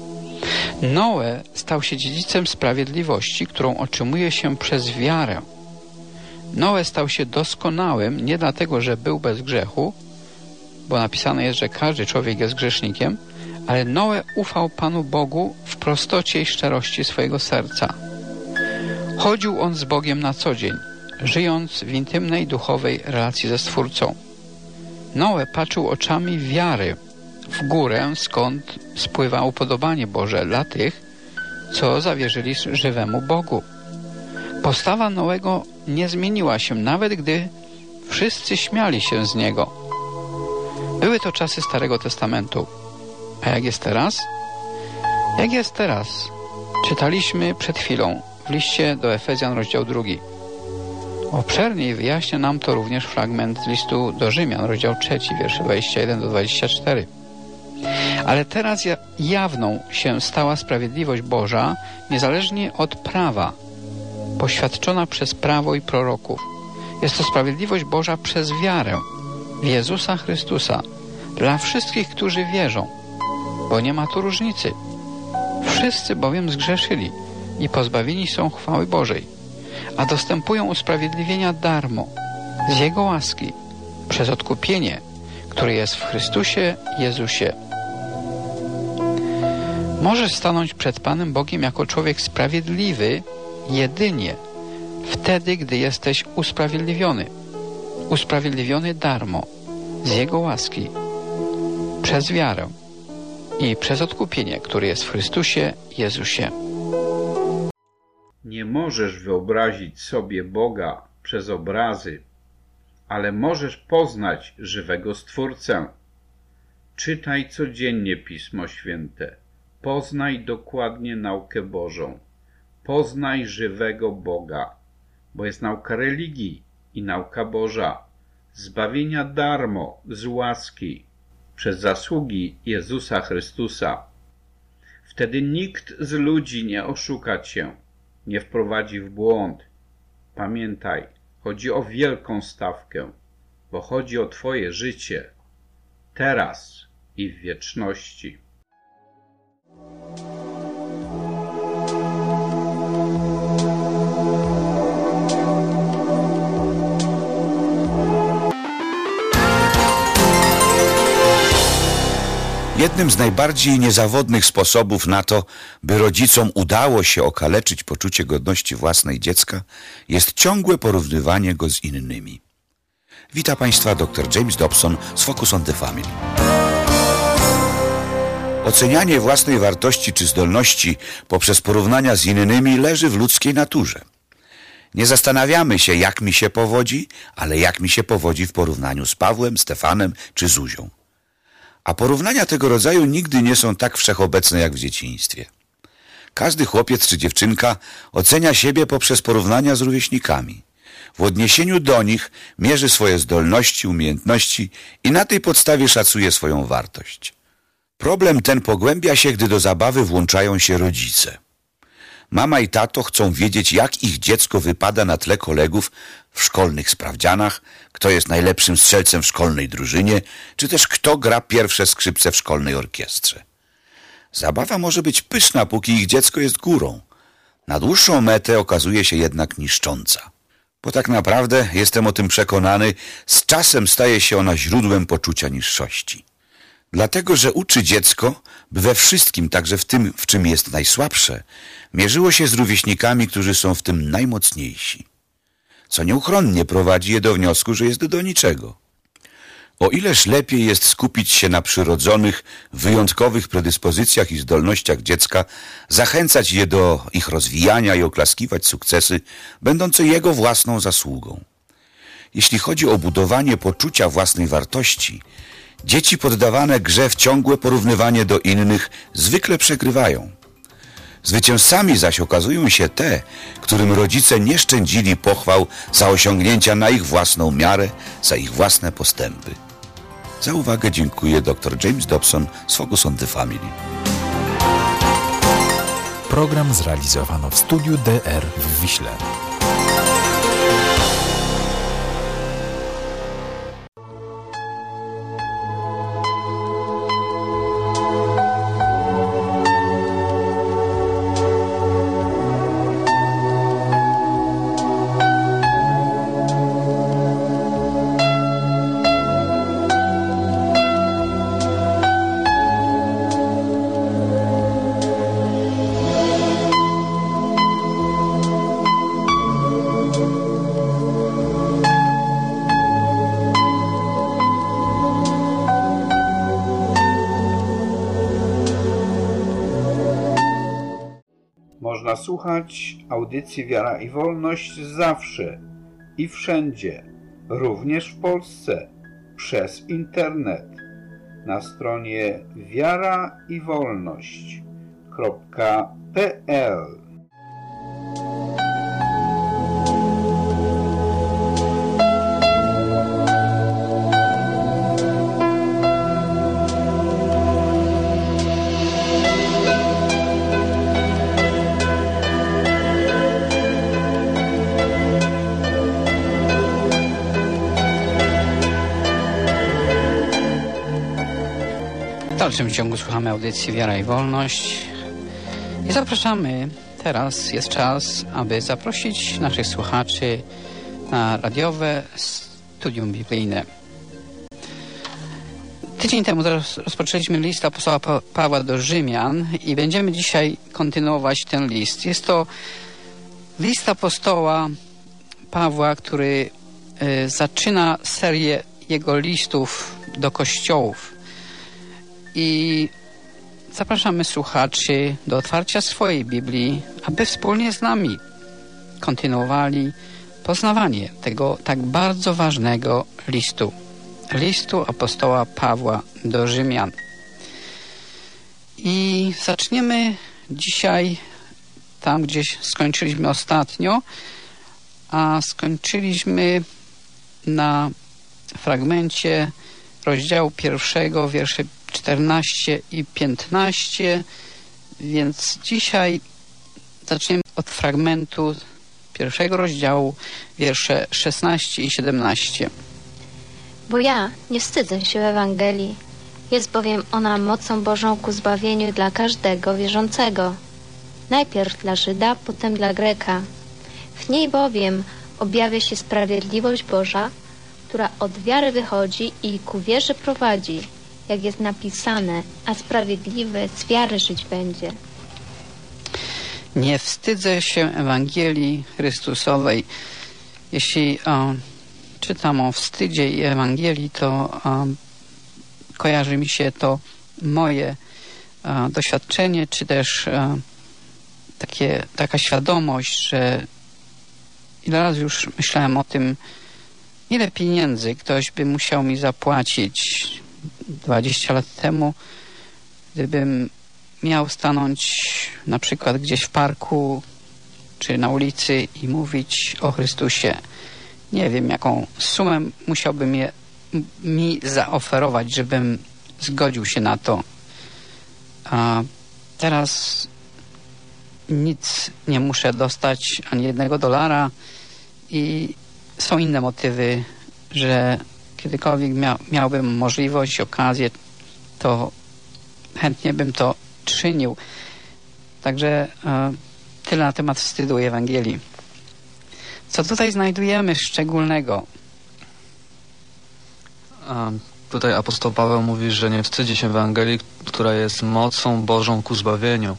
Noe stał się dziedzicem sprawiedliwości, którą otrzymuje się przez wiarę. Noe stał się doskonałym nie dlatego, że był bez grzechu, bo napisane jest, że każdy człowiek jest grzesznikiem, ale Noe ufał Panu Bogu w prostocie i szczerości swojego serca. Chodził on z Bogiem na co dzień, żyjąc w intymnej duchowej relacji ze Stwórcą. Noe patrzył oczami wiary w górę, skąd spływa upodobanie Boże dla tych, co zawierzyli żywemu Bogu. Postawa Noego nie zmieniła się, nawet gdy wszyscy śmiali się z niego. Były to czasy Starego Testamentu. A jak jest teraz? Jak jest teraz? Czytaliśmy przed chwilą w liście do Efezjan, rozdział 2. Obszerniej wyjaśnia nam to również fragment z listu do Rzymian, rozdział 3, wiersze 21-24. Ale teraz jawną się stała sprawiedliwość Boża, niezależnie od prawa, poświadczona przez prawo i proroków. Jest to sprawiedliwość Boża przez wiarę w Jezusa Chrystusa dla wszystkich, którzy wierzą, bo nie ma tu różnicy. Wszyscy bowiem zgrzeszyli i pozbawieni są chwały Bożej, a dostępują usprawiedliwienia darmo, z Jego łaski, przez odkupienie, które jest w Chrystusie Jezusie. Możesz stanąć przed Panem Bogiem jako człowiek sprawiedliwy jedynie wtedy, gdy jesteś usprawiedliwiony. Usprawiedliwiony darmo, z Jego łaski, przez wiarę i przez odkupienie, które jest w Chrystusie Jezusie. Nie możesz wyobrazić sobie Boga przez obrazy, ale możesz poznać żywego Stwórcę. Czytaj codziennie Pismo Święte. Poznaj dokładnie naukę Bożą. Poznaj żywego Boga, bo jest nauka religii i nauka Boża, zbawienia darmo, z łaski, przez zasługi Jezusa Chrystusa. Wtedy nikt z ludzi nie oszuka cię, nie wprowadzi w błąd. Pamiętaj, chodzi o wielką stawkę, bo chodzi o twoje życie, teraz i w wieczności. Jednym z najbardziej niezawodnych sposobów na to, by rodzicom udało się okaleczyć poczucie godności własnej dziecka, jest ciągłe porównywanie go z innymi. Wita Państwa dr James Dobson z Focus on the Family. Ocenianie własnej wartości czy zdolności poprzez porównania z innymi leży w ludzkiej naturze. Nie zastanawiamy się, jak mi się powodzi, ale jak mi się powodzi w porównaniu z Pawłem, Stefanem czy Zuzią. A porównania tego rodzaju nigdy nie są tak wszechobecne jak w dzieciństwie. Każdy chłopiec czy dziewczynka ocenia siebie poprzez porównania z rówieśnikami. W odniesieniu do nich mierzy swoje zdolności, umiejętności i na tej podstawie szacuje swoją wartość. Problem ten pogłębia się, gdy do zabawy włączają się rodzice. Mama i tato chcą wiedzieć, jak ich dziecko wypada na tle kolegów w szkolnych sprawdzianach, kto jest najlepszym strzelcem w szkolnej drużynie, czy też kto gra pierwsze skrzypce w szkolnej orkiestrze. Zabawa może być pyszna, póki ich dziecko jest górą. Na dłuższą metę okazuje się jednak niszcząca. Bo tak naprawdę, jestem o tym przekonany, z czasem staje się ona źródłem poczucia niższości. Dlatego, że uczy dziecko, by we wszystkim, także w tym, w czym jest najsłabsze, mierzyło się z rówieśnikami, którzy są w tym najmocniejsi. Co nieuchronnie prowadzi je do wniosku, że jest do niczego. O ileż lepiej jest skupić się na przyrodzonych, wyjątkowych predyspozycjach i zdolnościach dziecka, zachęcać je do ich rozwijania i oklaskiwać sukcesy, będące jego własną zasługą. Jeśli chodzi o budowanie poczucia własnej wartości, dzieci poddawane grze w ciągłe porównywanie do innych zwykle przegrywają. Zwycięzcami zaś okazują się te, którym rodzice nie szczędzili pochwał za osiągnięcia na ich własną miarę, za ich własne postępy. Za uwagę dziękuję dr James Dobson z Focus on the Family. Program zrealizowano w studiu DR w Wiśle. Można słuchać audycji Wiara i Wolność zawsze i wszędzie, również w Polsce, przez internet, na stronie wiaraiwolność.pl. W dalszym ciągu słuchamy audycji Wiara i Wolność i zapraszamy. Teraz jest czas, aby zaprosić naszych słuchaczy na radiowe studium biblijne. Tydzień temu rozpoczęliśmy list apostoła Pawła do Rzymian i będziemy dzisiaj kontynuować ten list. Jest to list apostoła Pawła, który zaczyna serię jego listów do kościołów. I zapraszamy słuchaczy do otwarcia swojej Biblii, aby wspólnie z nami kontynuowali poznawanie tego tak bardzo ważnego listu apostoła Pawła do Rzymian. I zaczniemy dzisiaj tam, gdzie skończyliśmy ostatnio, a skończyliśmy na fragmencie rozdziału 1, wiersze 14 i 15, więc dzisiaj zaczniemy od fragmentu 1 rozdziału, wiersze 16 i 17. Bo ja nie wstydzę się Ewangelii, jest bowiem ona mocą Bożą ku zbawieniu dla każdego wierzącego. Najpierw dla Żyda, potem dla Greka. W niej bowiem objawia się sprawiedliwość Boża, która od wiary wychodzi i ku wierze prowadzi, jak jest napisane, a sprawiedliwy z wiary żyć będzie. Nie wstydzę się Ewangelii Chrystusowej. Jeśli czytam o wstydzie i Ewangelii, to kojarzy mi się to moje doświadczenie, czy też taka świadomość, że ile razy już myślałem o tym, ile pieniędzy ktoś by musiał mi zapłacić 20 lat temu, gdybym miał stanąć na przykład gdzieś w parku czy na ulicy i mówić o Chrystusie. Nie wiem, jaką sumę musiałby mi zaoferować, żebym zgodził się na to. A teraz nic nie muszę dostać, ani $1 i są inne motywy, że kiedykolwiek miałbym możliwość, okazję, to chętnie bym to czynił. Także tyle na temat wstydu Ewangelii. Co tutaj znajdujemy szczególnego? Tutaj apostoł Paweł mówi, że nie wstydzi się Ewangelii, która jest mocą Bożą ku zbawieniu.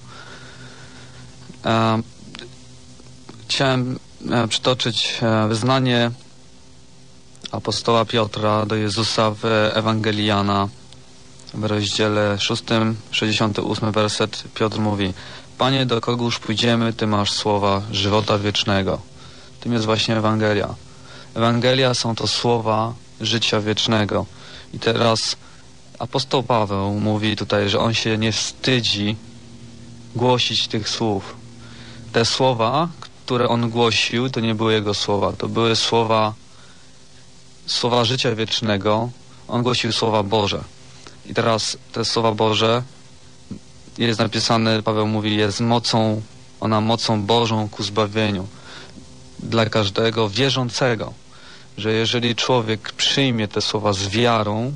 Chciałem przytoczyć wyznanie apostoła Piotra do Jezusa w Ewangelii Jana w rozdziale 6, 68 werset. Piotr mówi: Panie, do kogóż pójdziemy, Ty masz słowa żywota wiecznego. Tym jest właśnie Ewangelia. Ewangelia są to słowa życia wiecznego. I teraz apostoł Paweł mówi tutaj, że on się nie wstydzi głosić tych słów. Te słowa, które on głosił, to nie były jego słowa. To były słowa życia wiecznego. On głosił słowa Boże. I teraz te słowa Boże, jest napisane, Paweł mówi, jest mocą Bożą ku zbawieniu dla każdego wierzącego. Że jeżeli człowiek przyjmie te słowa z wiarą,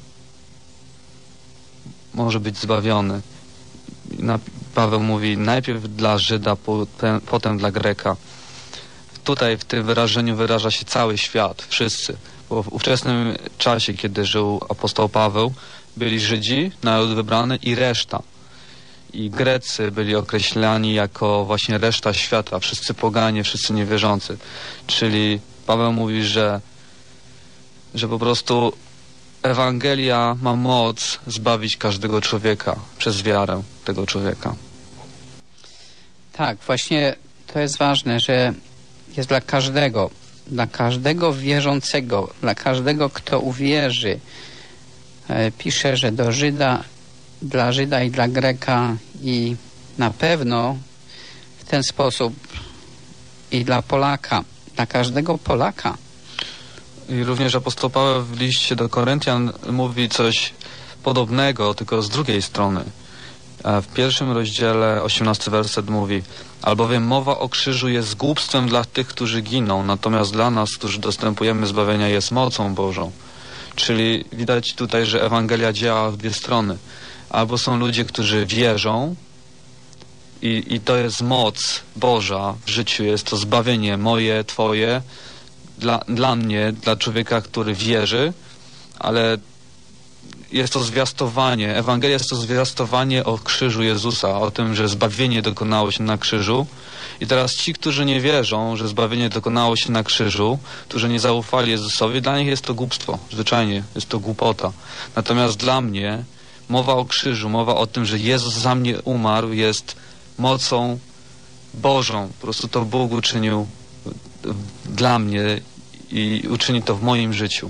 może być zbawiony. Paweł mówi najpierw dla Żyda, potem dla Greka. Tutaj w tym wyrażeniu wyraża się cały świat, wszyscy. Bo w ówczesnym czasie, kiedy żył apostoł Paweł, byli Żydzi, naród wybrany i reszta. I Grecy byli określani jako właśnie reszta świata, wszyscy poganie, wszyscy niewierzący. Czyli Paweł mówi, że po prostu Ewangelia ma moc zbawić każdego człowieka przez wiarę tego człowieka. Tak, właśnie to jest ważne, że jest dla każdego wierzącego, dla każdego, kto uwierzy. Pisze, że dla Żyda i dla Greka i na pewno w ten sposób i dla Polaka, dla każdego Polaka. I również apostoł Paweł w liście do Koryntian mówi coś podobnego, tylko z drugiej strony. W 1 rozdziale 18 werset mówi: albowiem mowa o krzyżu jest głupstwem dla tych, którzy giną, natomiast dla nas, którzy dostępujemy zbawienia, jest mocą Bożą. Czyli widać tutaj, że Ewangelia działa w dwie strony. Albo są ludzie, którzy wierzą i to jest moc Boża w życiu, jest to zbawienie moje, twoje, dla mnie, dla człowieka, który wierzy, ale jest to zwiastowanie, Ewangelia jest to zwiastowanie o krzyżu Jezusa, o tym, że zbawienie dokonało się na krzyżu. I teraz ci, którzy nie wierzą, że zbawienie dokonało się na krzyżu, którzy nie zaufali Jezusowi, dla nich jest to głupstwo, zwyczajnie, jest to głupota. Natomiast dla mnie mowa o krzyżu, mowa o tym, że Jezus za mnie umarł, jest mocą Bożą. Po prostu to Bóg uczynił dla mnie i uczyni to w moim życiu.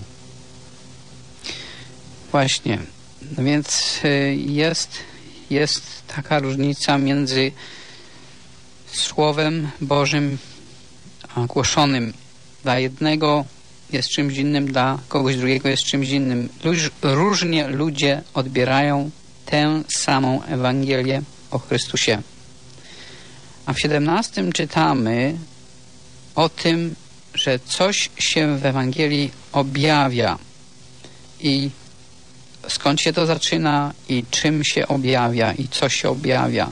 Właśnie. No więc jest taka różnica między Słowem Bożym a głoszonym. Dla jednego jest czymś innym, dla kogoś drugiego jest czymś innym. Różnie ludzie odbierają tę samą Ewangelię o Chrystusie. A w 17 czytamy o tym, że coś się w Ewangelii objawia. I skąd się to zaczyna i czym się objawia i co się objawia.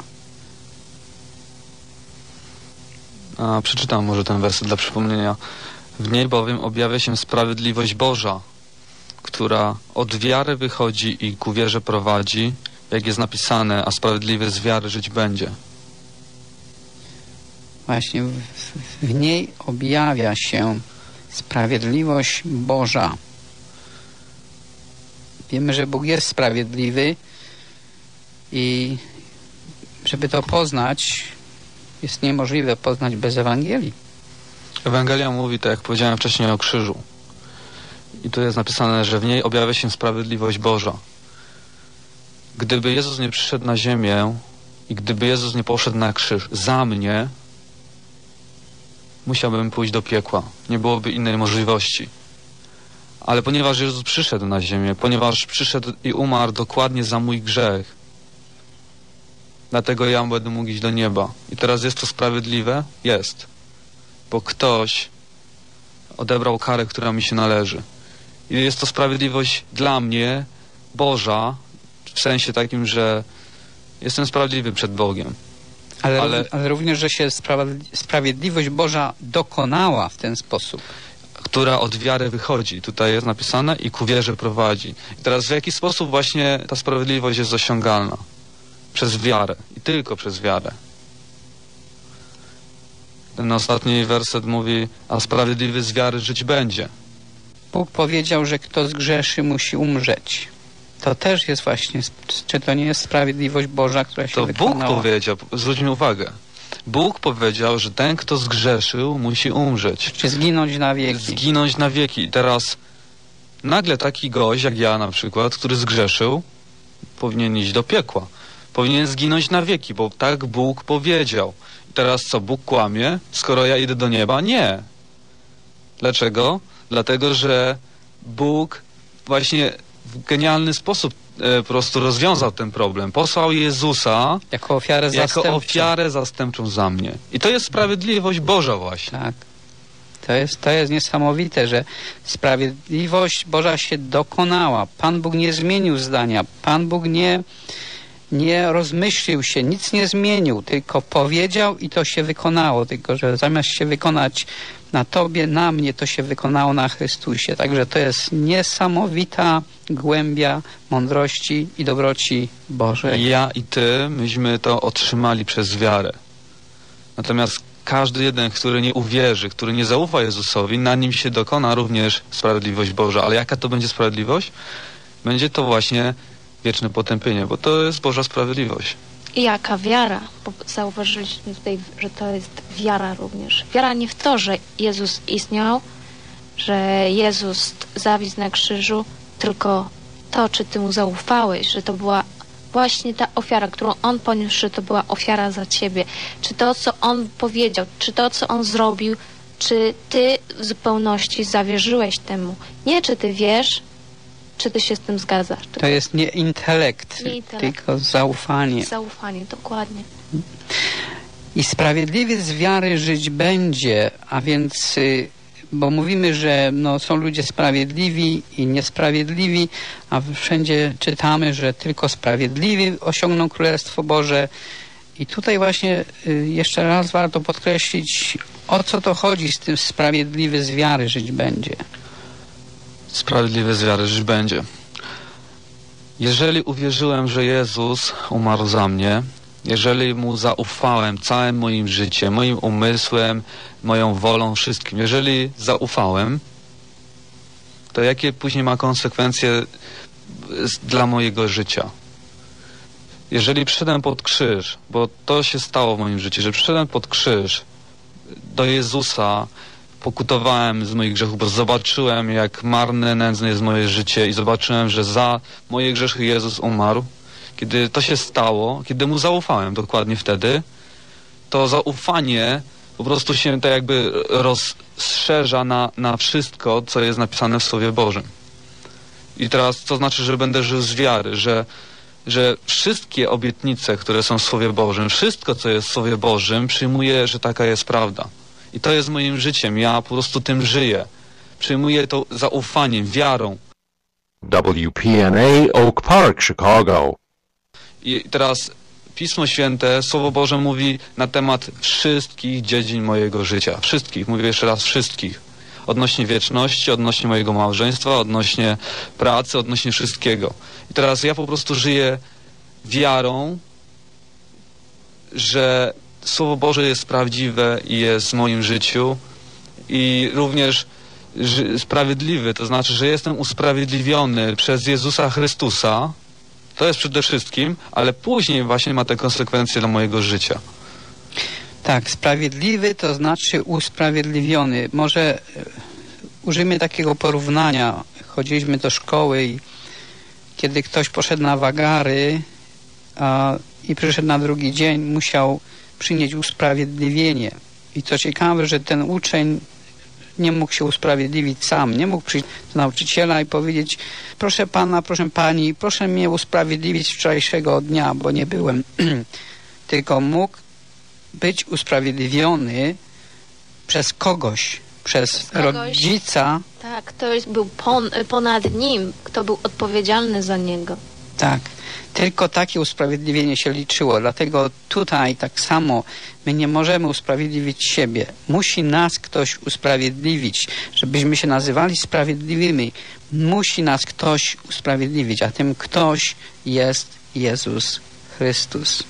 Przeczytam może ten werset dla przypomnienia. W niej bowiem objawia się sprawiedliwość Boża, która od wiary wychodzi i ku wierze prowadzi, jak jest napisane, a sprawiedliwy z wiary żyć będzie. Właśnie w niej objawia się sprawiedliwość Boża. Wiemy, że Bóg jest sprawiedliwy i żeby to poznać, jest niemożliwe poznać bez Ewangelii. Ewangelia mówi, tak jak powiedziałem wcześniej, o krzyżu. I tu jest napisane, że w niej objawia się sprawiedliwość Boża. Gdyby Jezus nie przyszedł na ziemię i gdyby Jezus nie poszedł na krzyż za mnie, musiałbym pójść do piekła. Nie byłoby innej możliwości. Ale ponieważ Jezus przyszedł na ziemię, ponieważ przyszedł i umarł dokładnie za mój grzech, dlatego ja będę mógł iść do nieba. I teraz jest to sprawiedliwe? Jest. Bo ktoś odebrał karę, która mi się należy. I jest to sprawiedliwość dla mnie, Boża, w sensie takim, że jestem sprawiedliwy przed Bogiem. Ale również, że się sprawiedliwość Boża dokonała w ten sposób. Która od wiary wychodzi. Tutaj jest napisane i ku wierze prowadzi. I teraz w jaki sposób właśnie ta sprawiedliwość jest osiągalna? Przez wiarę. I tylko przez wiarę. Ten ostatni werset mówi, a sprawiedliwy z wiary żyć będzie. Bóg powiedział, że kto zgrzeszy, musi umrzeć. To też jest właśnie, czy to nie jest sprawiedliwość Boża, która się wykonała? Bóg powiedział, zwróćmy uwagę, Bóg powiedział, że ten, kto zgrzeszył, musi umrzeć. Czy zginąć na wieki. Zginąć na wieki. I teraz nagle taki gość, jak ja na przykład, który zgrzeszył, powinien iść do piekła. Powinien zginąć na wieki, bo tak Bóg powiedział. I teraz co, Bóg kłamie, skoro ja idę do nieba? Nie. Dlaczego? Dlatego, że Bóg właśnie w genialny sposób po prostu rozwiązał ten problem. Posłał Jezusa jako ofiarę zastępczą za mnie. I to jest sprawiedliwość Boża właśnie. Tak. To jest niesamowite, że sprawiedliwość Boża się dokonała. Pan Bóg nie zmienił zdania. Pan Bóg nie rozmyślił się, nic nie zmienił, tylko powiedział i to się wykonało. Tylko że zamiast się wykonać na Tobie, na mnie, to się wykonało na Chrystusie. Także to jest niesamowita głębia mądrości i dobroci Bożej. Ja i Ty, myśmy to otrzymali przez wiarę. Natomiast każdy jeden, który nie uwierzy, który nie zaufa Jezusowi, na nim się dokona również sprawiedliwość Boża. Ale jaka to będzie sprawiedliwość? Będzie to właśnie wieczne potępienie, bo to jest Boża sprawiedliwość. I jaka wiara, bo zauważyliśmy tutaj, że to jest wiara również. Wiara nie w to, że Jezus istniał, że Jezus zawisł na krzyżu, tylko to, czy Ty Mu zaufałeś, że to była właśnie ta ofiara, którą On poniósł, że to była ofiara za Ciebie. Czy to, co On powiedział, czy to, co On zrobił, czy Ty w zupełności zawierzyłeś temu. Nie, czy Ty wiesz, czy Ty się z tym zgadzasz. To jest nie intelekt, tylko zaufanie. Zaufanie, dokładnie. I sprawiedliwy z wiary żyć będzie, a więc, bo mówimy, że są ludzie sprawiedliwi i niesprawiedliwi, a wszędzie czytamy, że tylko sprawiedliwi osiągną Królestwo Boże. I tutaj właśnie jeszcze raz warto podkreślić, o co to chodzi z tym sprawiedliwy z wiary żyć będzie. Sprawiedliwy z wiary żyć będzie. Jeżeli uwierzyłem, że Jezus umarł za mnie, jeżeli Mu zaufałem całym moim życiem, moim umysłem, moją wolą, wszystkim, jeżeli zaufałem, to jakie później ma konsekwencje dla mojego życia? Jeżeli przyszedłem pod krzyż, bo to się stało w moim życiu, że przyszedłem pod krzyż do Jezusa, pokutowałem z moich grzechów, bo zobaczyłem, jak marne, nędzne jest moje życie i zobaczyłem, że za moje grzechy Jezus umarł. Kiedy to się stało, kiedy Mu zaufałem dokładnie wtedy, to zaufanie po prostu się tak jakby rozszerza na wszystko, co jest napisane w Słowie Bożym. I teraz to znaczy, że będę żył z wiary, że wszystkie obietnice, które są w Słowie Bożym, wszystko, co jest w Słowie Bożym, przyjmuję, że taka jest prawda. I to jest moim życiem. Ja po prostu tym żyję. Przyjmuję to zaufaniem, wiarą. WPNA Oak Park, Chicago. I teraz Pismo Święte, Słowo Boże mówi na temat wszystkich dziedzin mojego życia. Wszystkich, mówię jeszcze raz, wszystkich. Odnośnie wieczności, odnośnie mojego małżeństwa, odnośnie pracy, odnośnie wszystkiego. I teraz ja po prostu żyję wiarą, że Słowo Boże jest prawdziwe i jest w moim życiu i również sprawiedliwy, to znaczy, że jestem usprawiedliwiony przez Jezusa Chrystusa. To jest przede wszystkim, ale później właśnie ma te konsekwencje dla mojego życia. Tak, sprawiedliwy to znaczy usprawiedliwiony. Może użyjmy takiego porównania. Chodziliśmy do szkoły i kiedy ktoś poszedł na wagary i przyszedł na drugi dzień, musiał przynieść usprawiedliwienie. I co ciekawe, że ten uczeń nie mógł się usprawiedliwić sam. Nie mógł przyjść do nauczyciela i powiedzieć: proszę pana, proszę pani, proszę mnie usprawiedliwić wczorajszego dnia, bo nie byłem. Tylko mógł być usprawiedliwiony przez kogoś, przez rodzica. Tak, ktoś był ponad nim, kto był odpowiedzialny za niego. Tak, tylko takie usprawiedliwienie się liczyło. Dlatego tutaj tak samo my nie możemy usprawiedliwić siebie. Musi nas ktoś usprawiedliwić, żebyśmy się nazywali sprawiedliwymi. Musi nas ktoś usprawiedliwić, a tym ktoś jest Jezus Chrystus.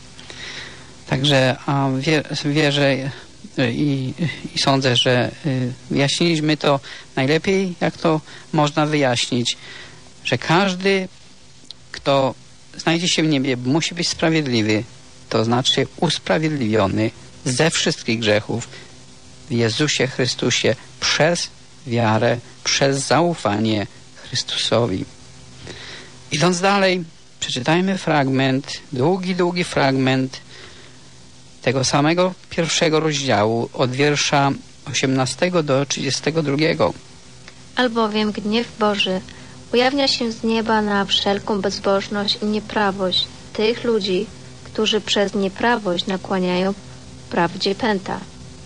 Także wierzę i sądzę, że wyjaśniliśmy to najlepiej, jak to można wyjaśnić, że każdy, kto znajdzie się w niebie, musi być sprawiedliwy, to znaczy usprawiedliwiony ze wszystkich grzechów w Jezusie Chrystusie przez wiarę, przez zaufanie Chrystusowi. Idąc dalej, przeczytajmy fragment, długi fragment tego samego pierwszego rozdziału od wiersza 18 do 32. Albowiem gniew Boży ujawnia się z nieba na wszelką bezbożność i nieprawość tych ludzi, którzy przez nieprawość nakłaniają prawdzie pęta.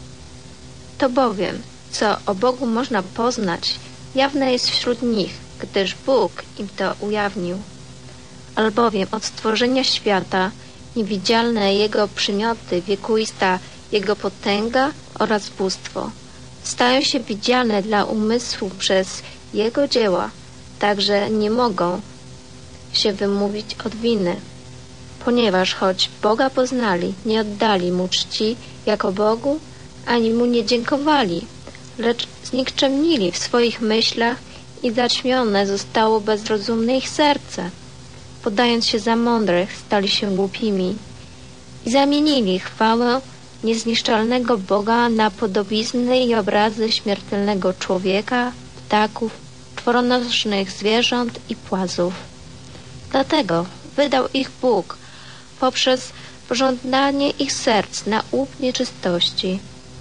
To bowiem, co o Bogu można poznać, jawne jest wśród nich, gdyż Bóg im to ujawnił. Albowiem od stworzenia świata niewidzialne Jego przymioty, wiekuista Jego potęga oraz bóstwo stają się widzialne dla umysłu przez Jego dzieła, także nie mogą się wymówić od winy, ponieważ choć Boga poznali, nie oddali Mu czci jako Bogu, ani Mu nie dziękowali, lecz znikczemnili w swoich myślach i zaćmione zostało bezrozumne ich serce. Podając się za mądrych, stali się głupimi i zamienili chwałę niezniszczalnego Boga na podobizny i obrazy śmiertelnego człowieka, ptaków, czworonożnych zwierząt i płazów. Dlatego wydał ich Bóg poprzez pożądanie ich serc na łup nieczystości,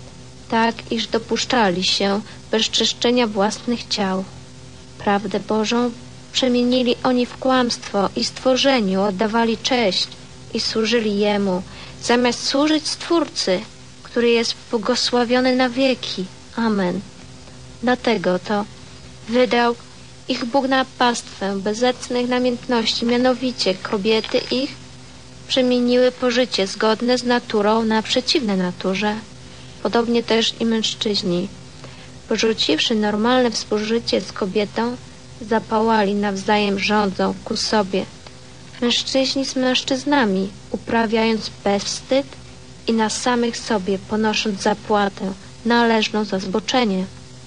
tak iż dopuszczali się bezczyszczenia własnych ciał. Prawdę Bożą przemienili oni w kłamstwo i stworzeniu oddawali cześć i służyli Jemu, zamiast służyć Stwórcy, który jest błogosławiony na wieki. Amen. Dlatego to wydał ich Bóg na pastwę bezecnych namiętności, mianowicie kobiety ich przemieniły pożycie zgodne z naturą na przeciwne naturze. Podobnie też i mężczyźni, porzuciwszy normalne współżycie z kobietą, zapałali nawzajem rządzą ku sobie. Mężczyźni z mężczyznami, uprawiając bezwstyd i na samych sobie ponosząc zapłatę należną za zboczenie.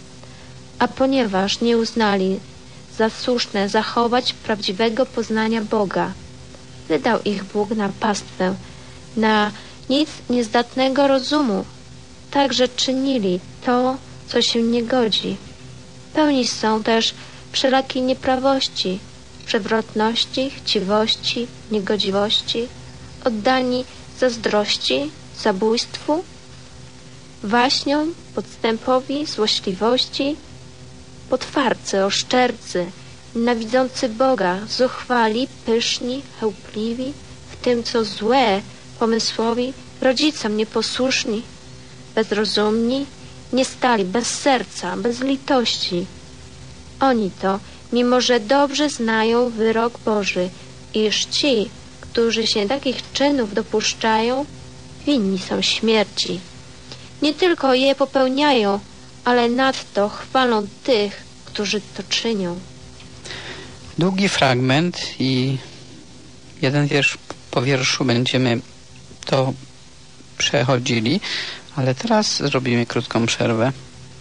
A ponieważ nie uznali za słuszne zachować prawdziwego poznania Boga, wydał ich Bóg na pastwę, na nic niezdatnego rozumu. Także czynili to, co się nie godzi. Pełni są też wszelakiej nieprawości, przewrotności, chciwości, niegodziwości, oddani zazdrości, zabójstwu, waśniom, podstępowi, złośliwości, potwarcy, oszczercy, nienawidzący Boga, zuchwali, pyszni, chełpliwi, w tym co złe, pomysłowi, rodzicom nieposłuszni, bezrozumni, niestali, bez serca, bez litości. Oni to, mimo że dobrze znają wyrok Boży, iż ci, którzy się takich czynów dopuszczają, winni są śmierci. Nie tylko je popełniają, ale nadto chwalą tych, którzy to czynią. Długi fragment i jeden wiersz po wierszu będziemy to przechodzili, ale teraz zrobimy krótką przerwę.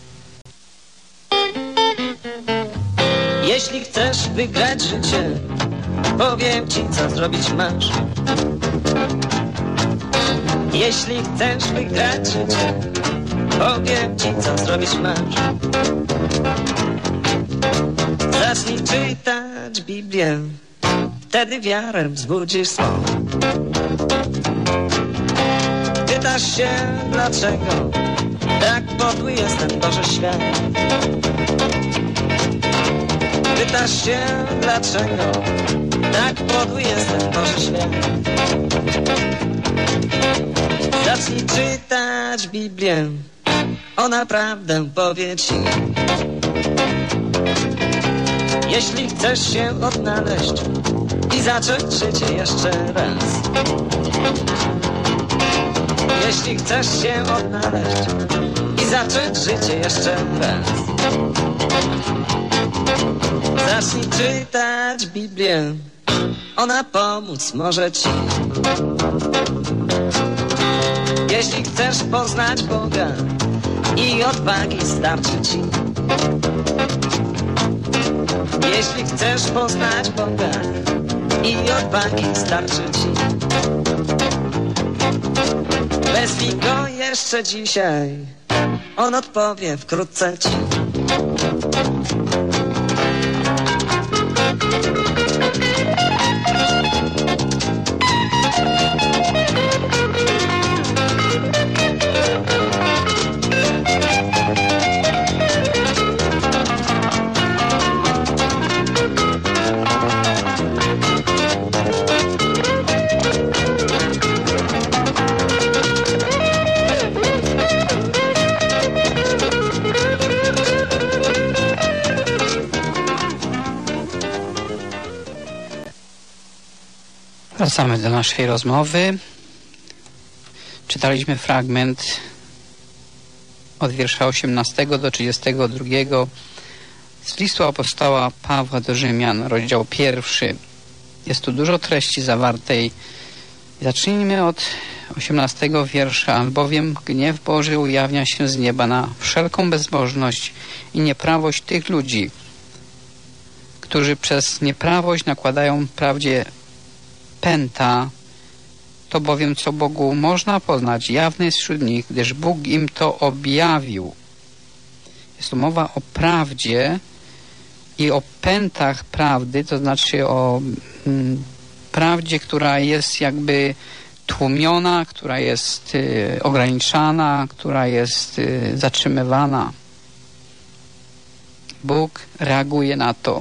Jeśli chcesz wygrać życie, powiem ci, co zrobić masz. Jeśli chcesz wygrać życie, powiem ci, co zrobić masz. Zacznij czytać Biblię, wtedy wiarę wzbudzisz swą. Pytasz się, dlaczego tak podły jest ten Boży świat. Pytasz się, dlaczego tak podły jest ten Boży świat. Zacznij czytać Biblię, ona prawdę powie ci. Jeśli chcesz się odnaleźć i zacząć życie jeszcze raz. Jeśli chcesz się odnaleźć i zacząć życie jeszcze raz. Zacznij czytać Biblię, ona pomóc może ci. Jeśli chcesz poznać Boga i odwagi starczy ci. Jeśli chcesz poznać Boga i odwagi starczy ci. Wezwij Go jeszcze dzisiaj, On odpowie wkrótce ci. Wracamy do naszej rozmowy. Czytaliśmy fragment od wiersza 18 do 32 z listu apostoła Pawła do Rzymian, rozdział 1. Jest tu dużo treści zawartej. Zacznijmy od 18 wiersza. Albowiem gniew Boży ujawnia się z nieba na wszelką bezbożność i nieprawość tych ludzi, którzy przez nieprawość nakładają prawdzie pęta. To bowiem, co Bogu można poznać, jawne jest wśród nich, gdyż Bóg im to objawił. Jest tu mowa o prawdzie i o pętach prawdy, to znaczy o prawdzie, która jest jakby tłumiona, która jest ograniczana, która jest zatrzymywana. Bóg reaguje na to.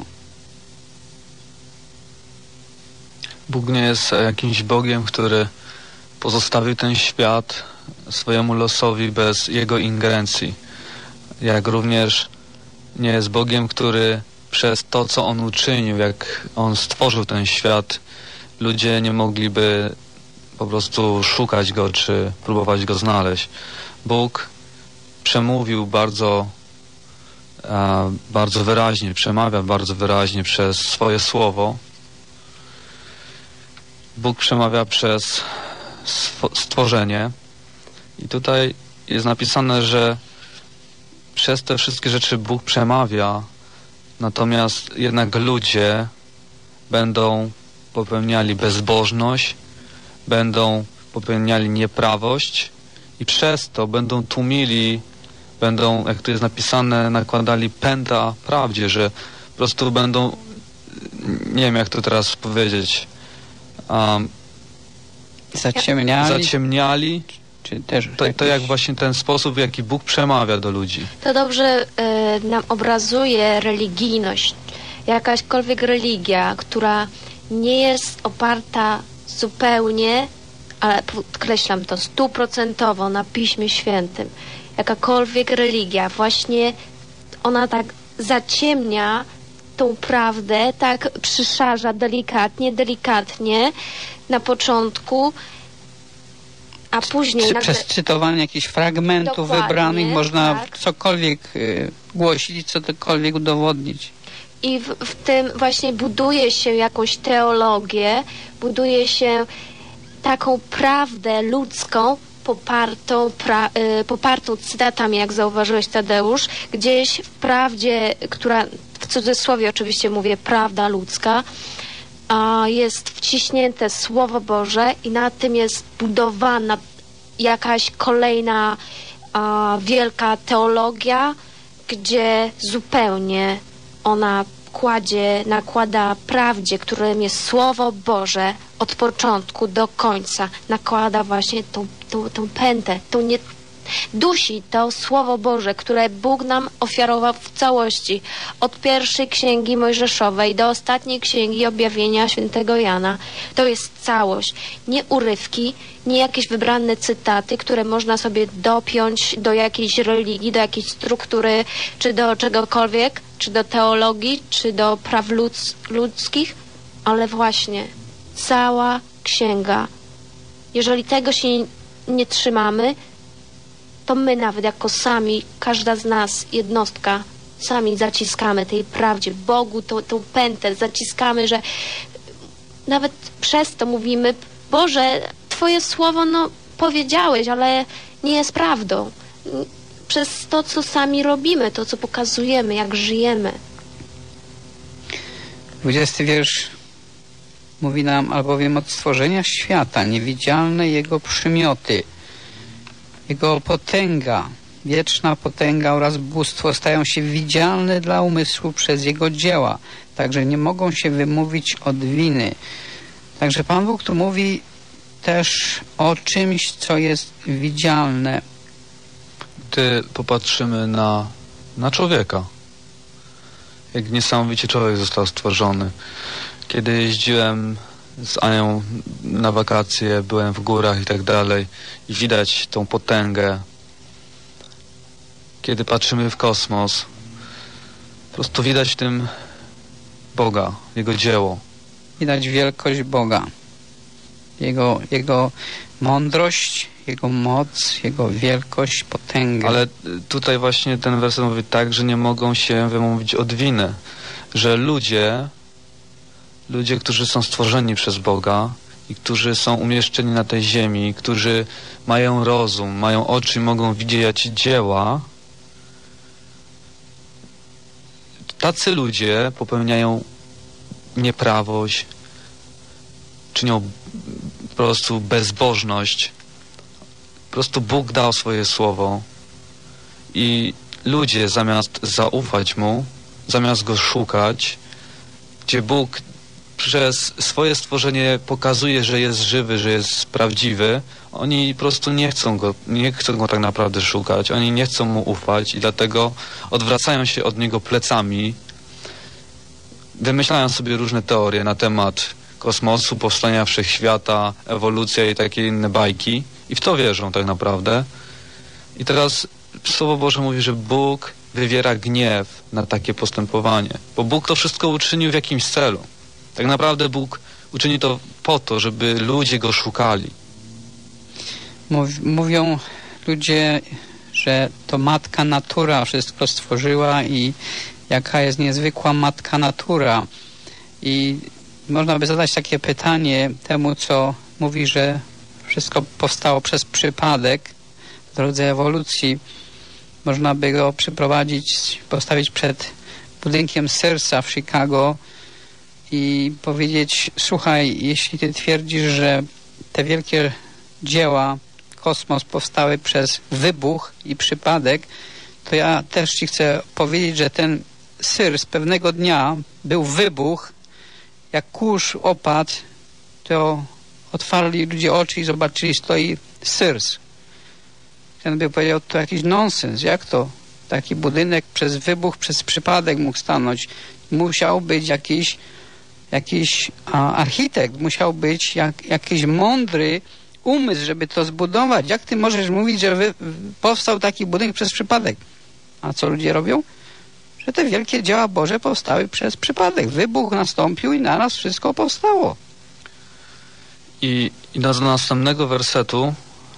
Bóg nie jest jakimś Bogiem, który pozostawił ten świat swojemu losowi bez Jego ingerencji. Jak również nie jest Bogiem, który przez to, co On uczynił, jak On stworzył ten świat, ludzie nie mogliby po prostu szukać Go, czy próbować Go znaleźć. Bóg przemówił bardzo wyraźnie, przemawia bardzo wyraźnie przez swoje słowo. Bóg przemawia przez stworzenie i tutaj jest napisane, że przez te wszystkie rzeczy Bóg przemawia, natomiast jednak ludzie będą popełniali bezbożność, będą popełniali nieprawość i przez to będą tłumili będą, jak tu jest napisane, nakładali pęta prawdzie, że po prostu będą, nie wiem jak to teraz powiedzieć, zaciemniali czy też to jak właśnie ten sposób, w jaki Bóg przemawia do ludzi. To dobrze nam obrazuje religijność. Jakaśkolwiek religia, która nie jest oparta zupełnie, ale podkreślam to, 100% na Piśmie Świętym. Jakakolwiek religia, właśnie ona tak zaciemnia tą prawdę, tak przyszarza delikatnie na początku, a później... Przez cytowanie jakichś fragmentów wybranych można cokolwiek głosić, cokolwiek udowodnić. I w tym właśnie buduje się jakąś teologię, buduje się taką prawdę ludzką, popartą cytatami, jak zauważyłeś, Tadeusz, gdzieś w prawdzie, która w cudzysłowie oczywiście mówię, prawda ludzka, jest wciśnięte Słowo Boże i na tym jest budowana jakaś kolejna wielka teologia, gdzie zupełnie ona nakłada prawdzie, którym jest Słowo Boże od początku do końca, nakłada właśnie tą pętę, dusi to Słowo Boże, które Bóg nam ofiarował w całości. Od pierwszej księgi Mojżeszowej do ostatniej księgi Objawienia świętego Jana. To jest całość. Nie urywki, nie jakieś wybrane cytaty, które można sobie dopiąć do jakiejś religii, do jakiejś struktury, czy do czegokolwiek, czy do teologii, czy do praw ludzkich, ale właśnie cała księga. Jeżeli tego się nie trzymamy, to my nawet jako sami, każda z nas, jednostka, sami zaciskamy tej prawdzie, Bogu tą pętę zaciskamy, że nawet przez to mówimy, Boże, Twoje słowo, powiedziałeś, ale nie jest prawdą. Przez to, co sami robimy, to, co pokazujemy, jak żyjemy. 20 wiersz mówi nam, albowiem od stworzenia świata niewidzialne Jego przymioty, Jego potęga, wieczna potęga oraz bóstwo stają się widzialne dla umysłu przez Jego dzieła, także nie mogą się wymówić od winy. Także Pan Bóg tu mówi też o czymś, co jest widzialne. Gdy popatrzymy na człowieka, jak niesamowicie człowiek został stworzony. Kiedy jeździłem z Anią na wakacje, byłem w górach i tak dalej i widać tą potęgę. Kiedy patrzymy w kosmos, po prostu widać w tym Boga, Jego dzieło. Widać wielkość Boga, Jego mądrość, Jego moc, Jego wielkość, potęgę. Ale tutaj właśnie ten werset mówi tak, że nie mogą się wymówić od winy, że ludzie, którzy są stworzeni przez Boga i którzy są umieszczeni na tej ziemi, którzy mają rozum, mają oczy i mogą widzieć dzieła, tacy ludzie popełniają nieprawość, czynią po prostu bezbożność. Po prostu Bóg dał swoje słowo i ludzie zamiast zaufać Mu, zamiast Go szukać, gdzie Bóg przez swoje stworzenie pokazuje, że jest żywy, że jest prawdziwy, oni po prostu nie chcą go tak naprawdę szukać, oni nie chcą Mu ufać i dlatego odwracają się od Niego plecami, wymyślają sobie różne teorie na temat kosmosu, powstania wszechświata, ewolucja i takie inne bajki i w to wierzą tak naprawdę. I teraz Słowo Boże mówi, że Bóg wywiera gniew na takie postępowanie, bo Bóg to wszystko uczynił w jakimś celu. Tak naprawdę Bóg uczyni to po to, żeby ludzie Go szukali. Mówią ludzie, że to Matka Natura wszystko stworzyła i jaka jest niezwykła Matka Natura. I można by zadać takie pytanie temu, co mówi, że wszystko powstało przez przypadek w drodze ewolucji. Można by go postawić przed budynkiem serca w Chicago i powiedzieć, słuchaj, jeśli ty twierdzisz, że te wielkie dzieła, kosmos powstały przez wybuch i przypadek, to ja też ci chcę powiedzieć, że ten syr z pewnego dnia był wybuch, jak kurz opadł, to otwarli ludzie oczy i zobaczyli, stoi syrs. Ten by powiedział, to jakiś nonsens, jak to? Taki budynek przez wybuch, przez przypadek mógł stanąć. Musiał być jakiś architekt, musiał być jakiś mądry umysł, żeby to zbudować. Jak ty możesz mówić, że powstał taki budynek przez przypadek? A co ludzie robią? Że te wielkie dzieła Boże powstały przez przypadek. Wybuch nastąpił i naraz wszystko powstało. I do następnego wersetu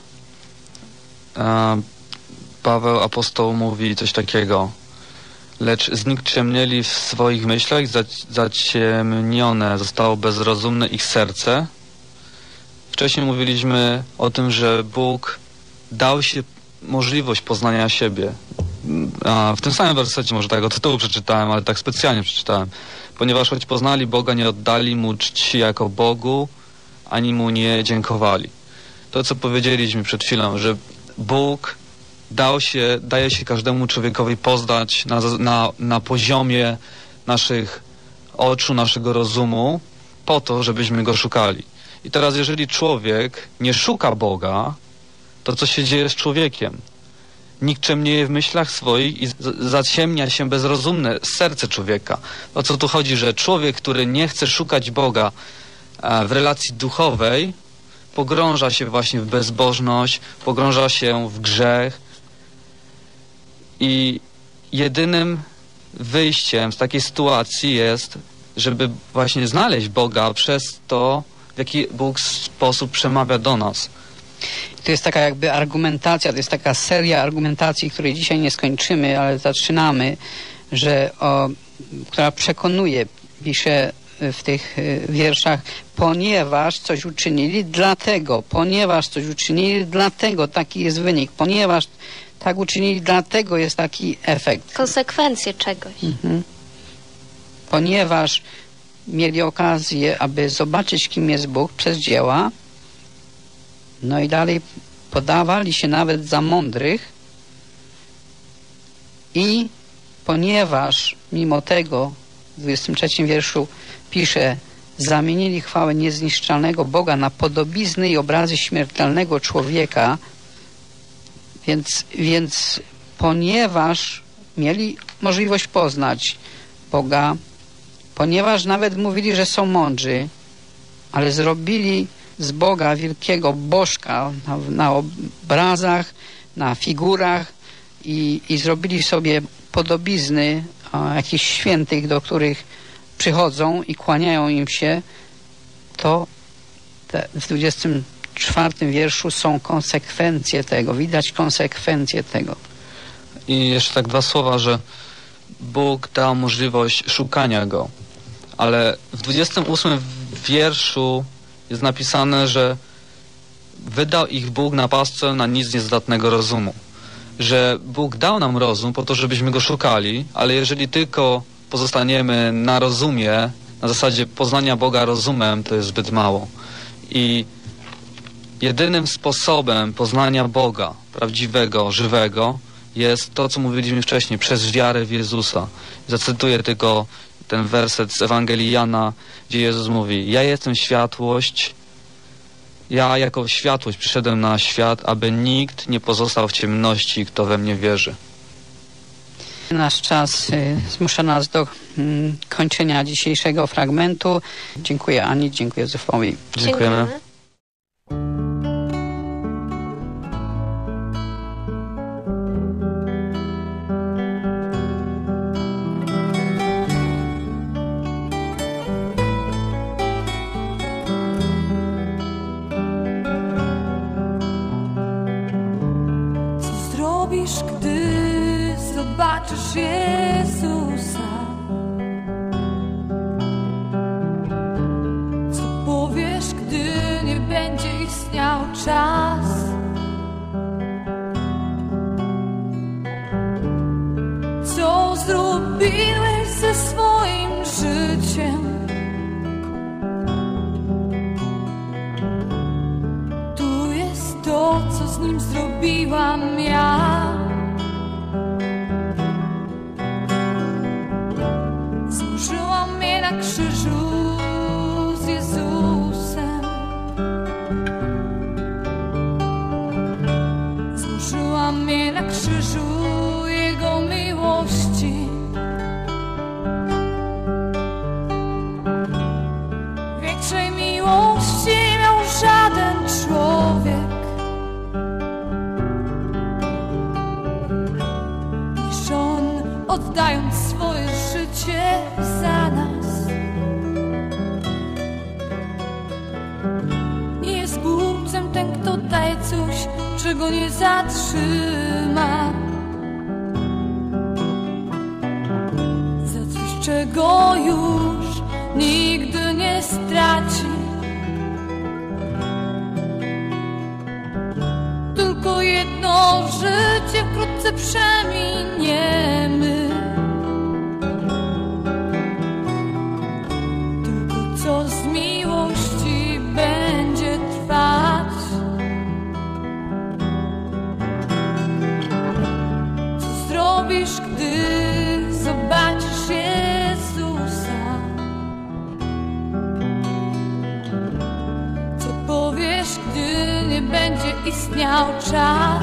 Paweł apostoł mówi coś takiego: lecz znikczemnieli w swoich myślach, zaciemnione zostało bezrozumne ich serce. Wcześniej mówiliśmy o tym, że Bóg dał się możliwość poznania siebie. W tym samym wersecie, może tego tytułu przeczytałem, ale tak specjalnie przeczytałem. Ponieważ choć poznali Boga, nie oddali Mu czci jako Bogu, ani Mu nie dziękowali. To, co powiedzieliśmy przed chwilą, że Bóg daje się każdemu człowiekowi poznać na poziomie naszych oczu, naszego rozumu, po to, żebyśmy Go szukali. I teraz, jeżeli człowiek nie szuka Boga, to co się dzieje z człowiekiem? Nikczemnieje w myślach swoich i zaciemnia się bezrozumne serce człowieka. O co tu chodzi? Że człowiek, który nie chce szukać Boga w relacji duchowej, pogrąża się właśnie w bezbożność, pogrąża się w grzech i jedynym wyjściem z takiej sytuacji jest, żeby właśnie znaleźć Boga przez to, w jaki Bóg sposób przemawia do nas. To jest taka jakby argumentacja, to jest taka seria argumentacji, której dzisiaj nie skończymy, ale zaczynamy, która przekonuje, pisze w tych wierszach, ponieważ coś uczynili, dlatego taki jest wynik, ponieważ tak uczynili, dlatego jest taki efekt. Konsekwencje czegoś. Ponieważ mieli okazję, aby zobaczyć, kim jest Bóg przez dzieła, no i dalej podawali się nawet za mądrych i ponieważ mimo tego w 23 wierszu pisze, zamienili chwałę niezniszczalnego Boga na podobizny i obrazy śmiertelnego człowieka, więc ponieważ mieli możliwość poznać Boga, ponieważ nawet mówili, że są mądrzy, ale zrobili z Boga wielkiego bożka na obrazach, na figurach i zrobili sobie podobizny jakichś świętych, do których przychodzą i kłaniają im się, to w 24 wierszu są konsekwencje tego. Widać konsekwencje tego. I jeszcze tak 2 słowa, że Bóg dał możliwość szukania Go. Ale w 28 wierszu jest napisane, że wydał ich Bóg na pastwę na nic niezdatnego rozumu. Że Bóg dał nam rozum po to, żebyśmy Go szukali, ale jeżeli tylko pozostaniemy na rozumie, na zasadzie poznania Boga rozumem, to jest zbyt mało. I jedynym sposobem poznania Boga, prawdziwego, żywego, jest to, co mówiliśmy wcześniej, przez wiarę w Jezusa. Zacytuję tylko ten werset z Ewangelii Jana, gdzie Jezus mówi: ja jestem światłość, ja jako światłość przyszedłem na świat, aby nikt nie pozostał w ciemności, kto we mnie wierzy. Nasz czas zmusza nas do kończenia dzisiejszego fragmentu. Dziękuję Ani, dziękuję Józefowi. Dziękujemy. Co zrobisz, gdy zobaczysz Jezusa? Co powiesz, gdy nie będzie istniał czas? Co zrobiłeś ze swoim życiem? Tu jest to, co z nim zrobiłam ja. oddając swoje życie za nas. Nie jest głupcem ten, kto daje coś, czego nie zatrzyma, za coś, czego już nigdy nie straci. Tylko jedno życie wkrótce przeminiemy, tylko co z miłości będzie trwać. Co zrobisz, gdy zobaczysz Jezusa? Co powiesz, gdy nie będzie istniał czas?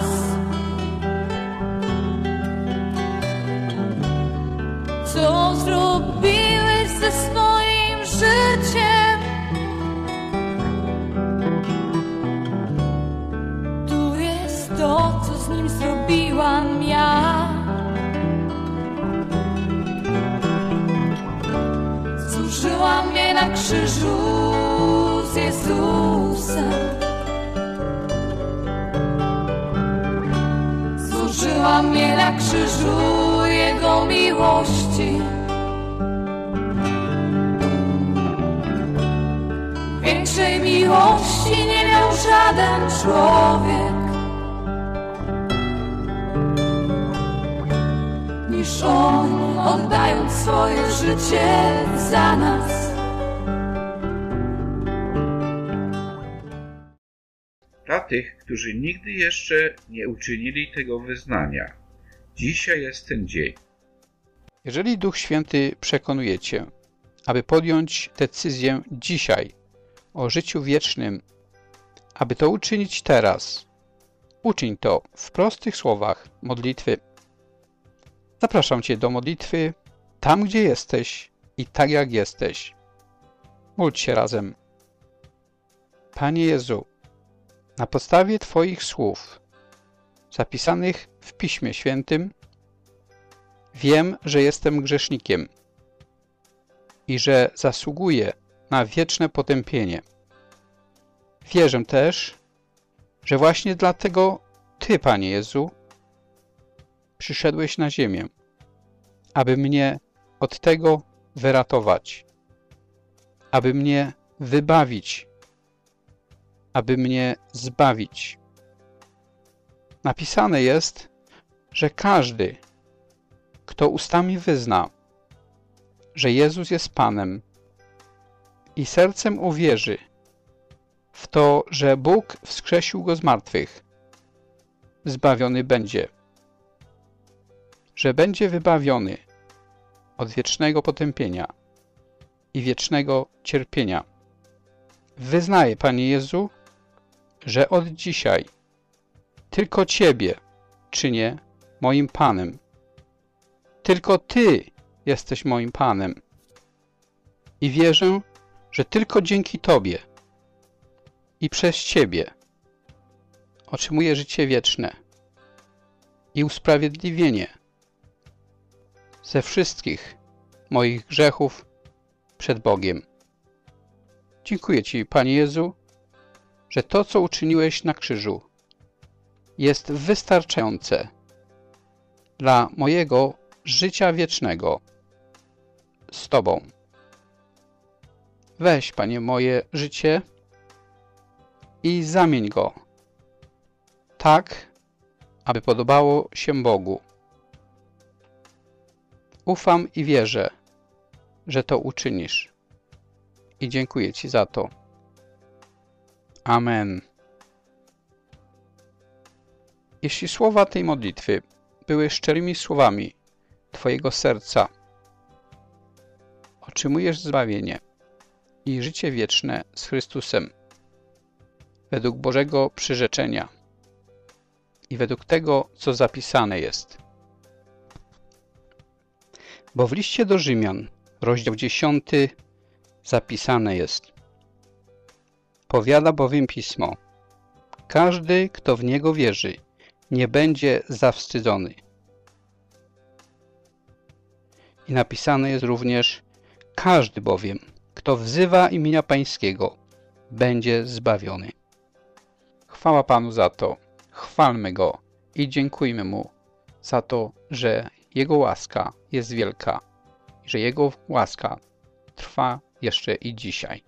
Co zrobiłeś ze swoim życiem? Tu jest to, co z nim zrobiłam ja. Zużyłam je na krzyżu z Jezusem. Zużyłam je na krzyżu Jego miłości. Większej miłości nie miał żaden człowiek niż On, oddając swoje życie za nas. Dla tych, którzy nigdy jeszcze nie uczynili tego wyznania, dzisiaj jest ten dzień. Jeżeli Duch Święty przekonuje Cię, aby podjąć decyzję dzisiaj o życiu wiecznym, aby to uczynić teraz, uczyń to w prostych słowach modlitwy. Zapraszam Cię do modlitwy tam, gdzie jesteś i tak jak jesteś. Módl się razem. Panie Jezu, na podstawie Twoich słów zapisanych w Piśmie Świętym wiem, że jestem grzesznikiem i że zasługuję na wieczne potępienie. Wierzę też, że właśnie dlatego Ty, Panie Jezu, przyszedłeś na ziemię, aby mnie od tego wyratować, aby mnie wybawić, aby mnie zbawić. Napisane jest, że każdy, kto ustami wyzna, że Jezus jest Panem i sercem uwierzy w to, że Bóg wskrzesił Go z martwych, zbawiony będzie, że będzie wybawiony od wiecznego potępienia i wiecznego cierpienia. Wyznaję, Panie Jezu, że od dzisiaj tylko Ciebie czynię moim Panem. Tylko Ty jesteś moim Panem. I wierzę, że tylko dzięki Tobie i przez Ciebie otrzymuję życie wieczne i usprawiedliwienie ze wszystkich moich grzechów przed Bogiem. Dziękuję Ci, Panie Jezu, że to, co uczyniłeś na krzyżu, jest wystarczające dla mojego życia wiecznego z Tobą. Weź, Panie, moje życie i zamień go tak, aby podobało się Bogu. Ufam i wierzę, że to uczynisz. I dziękuję Ci za to. Amen. Jeśli słowa tej modlitwy były szczerymi słowami Twojego serca, otrzymujesz zbawienie i życie wieczne z Chrystusem według Bożego przyrzeczenia i według tego, co zapisane jest. Bo w liście do Rzymian, rozdział 10, zapisane jest: powiada bowiem Pismo: każdy, kto w Niego wierzy, nie będzie zawstydzony. I napisane jest również: każdy bowiem, kto wzywa imienia Pańskiego, będzie zbawiony. Chwała Panu za to, chwalmy Go i dziękujmy Mu za to, że Jego łaska jest wielka i że Jego łaska trwa jeszcze i dzisiaj.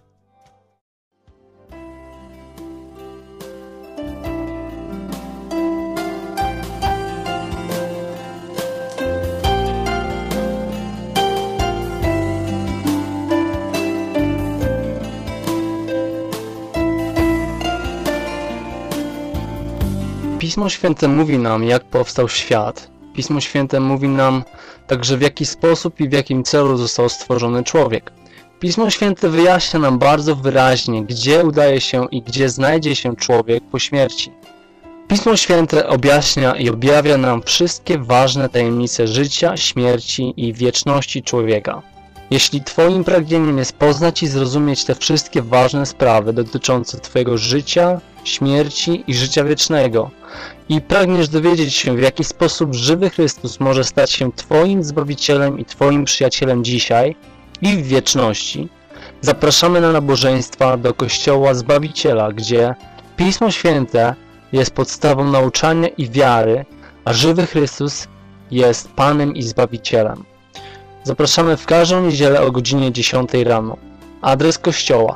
Pismo Święte mówi nam, jak powstał świat. Pismo Święte mówi nam także, w jaki sposób i w jakim celu został stworzony człowiek. Pismo Święte wyjaśnia nam bardzo wyraźnie, gdzie udaje się i gdzie znajdzie się człowiek po śmierci. Pismo Święte objaśnia i objawia nam wszystkie ważne tajemnice życia, śmierci i wieczności człowieka. Jeśli Twoim pragnieniem jest poznać i zrozumieć te wszystkie ważne sprawy dotyczące Twojego życia, śmierci i życia wiecznego i pragniesz dowiedzieć się, w jaki sposób żywy Chrystus może stać się Twoim Zbawicielem i Twoim przyjacielem dzisiaj i w wieczności, zapraszamy na nabożeństwa do Kościoła Zbawiciela, gdzie Pismo Święte jest podstawą nauczania i wiary, a żywy Chrystus jest Panem i Zbawicielem. Zapraszamy w każdą niedzielę o godzinie 10 rano. Adres kościoła: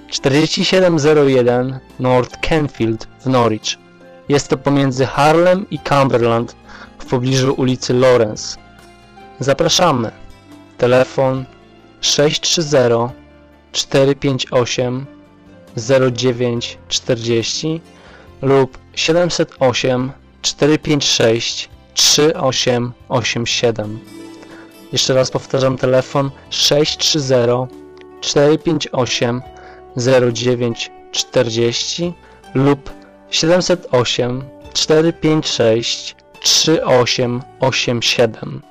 4701 North Canfield w Norwich. Jest to pomiędzy Harlem i Cumberland w pobliżu ulicy Lawrence. Zapraszamy. Telefon 630 458 0940 lub 708 456 3887. Jeszcze raz powtarzam, telefon 630 458 0940 lub 708 456 3887.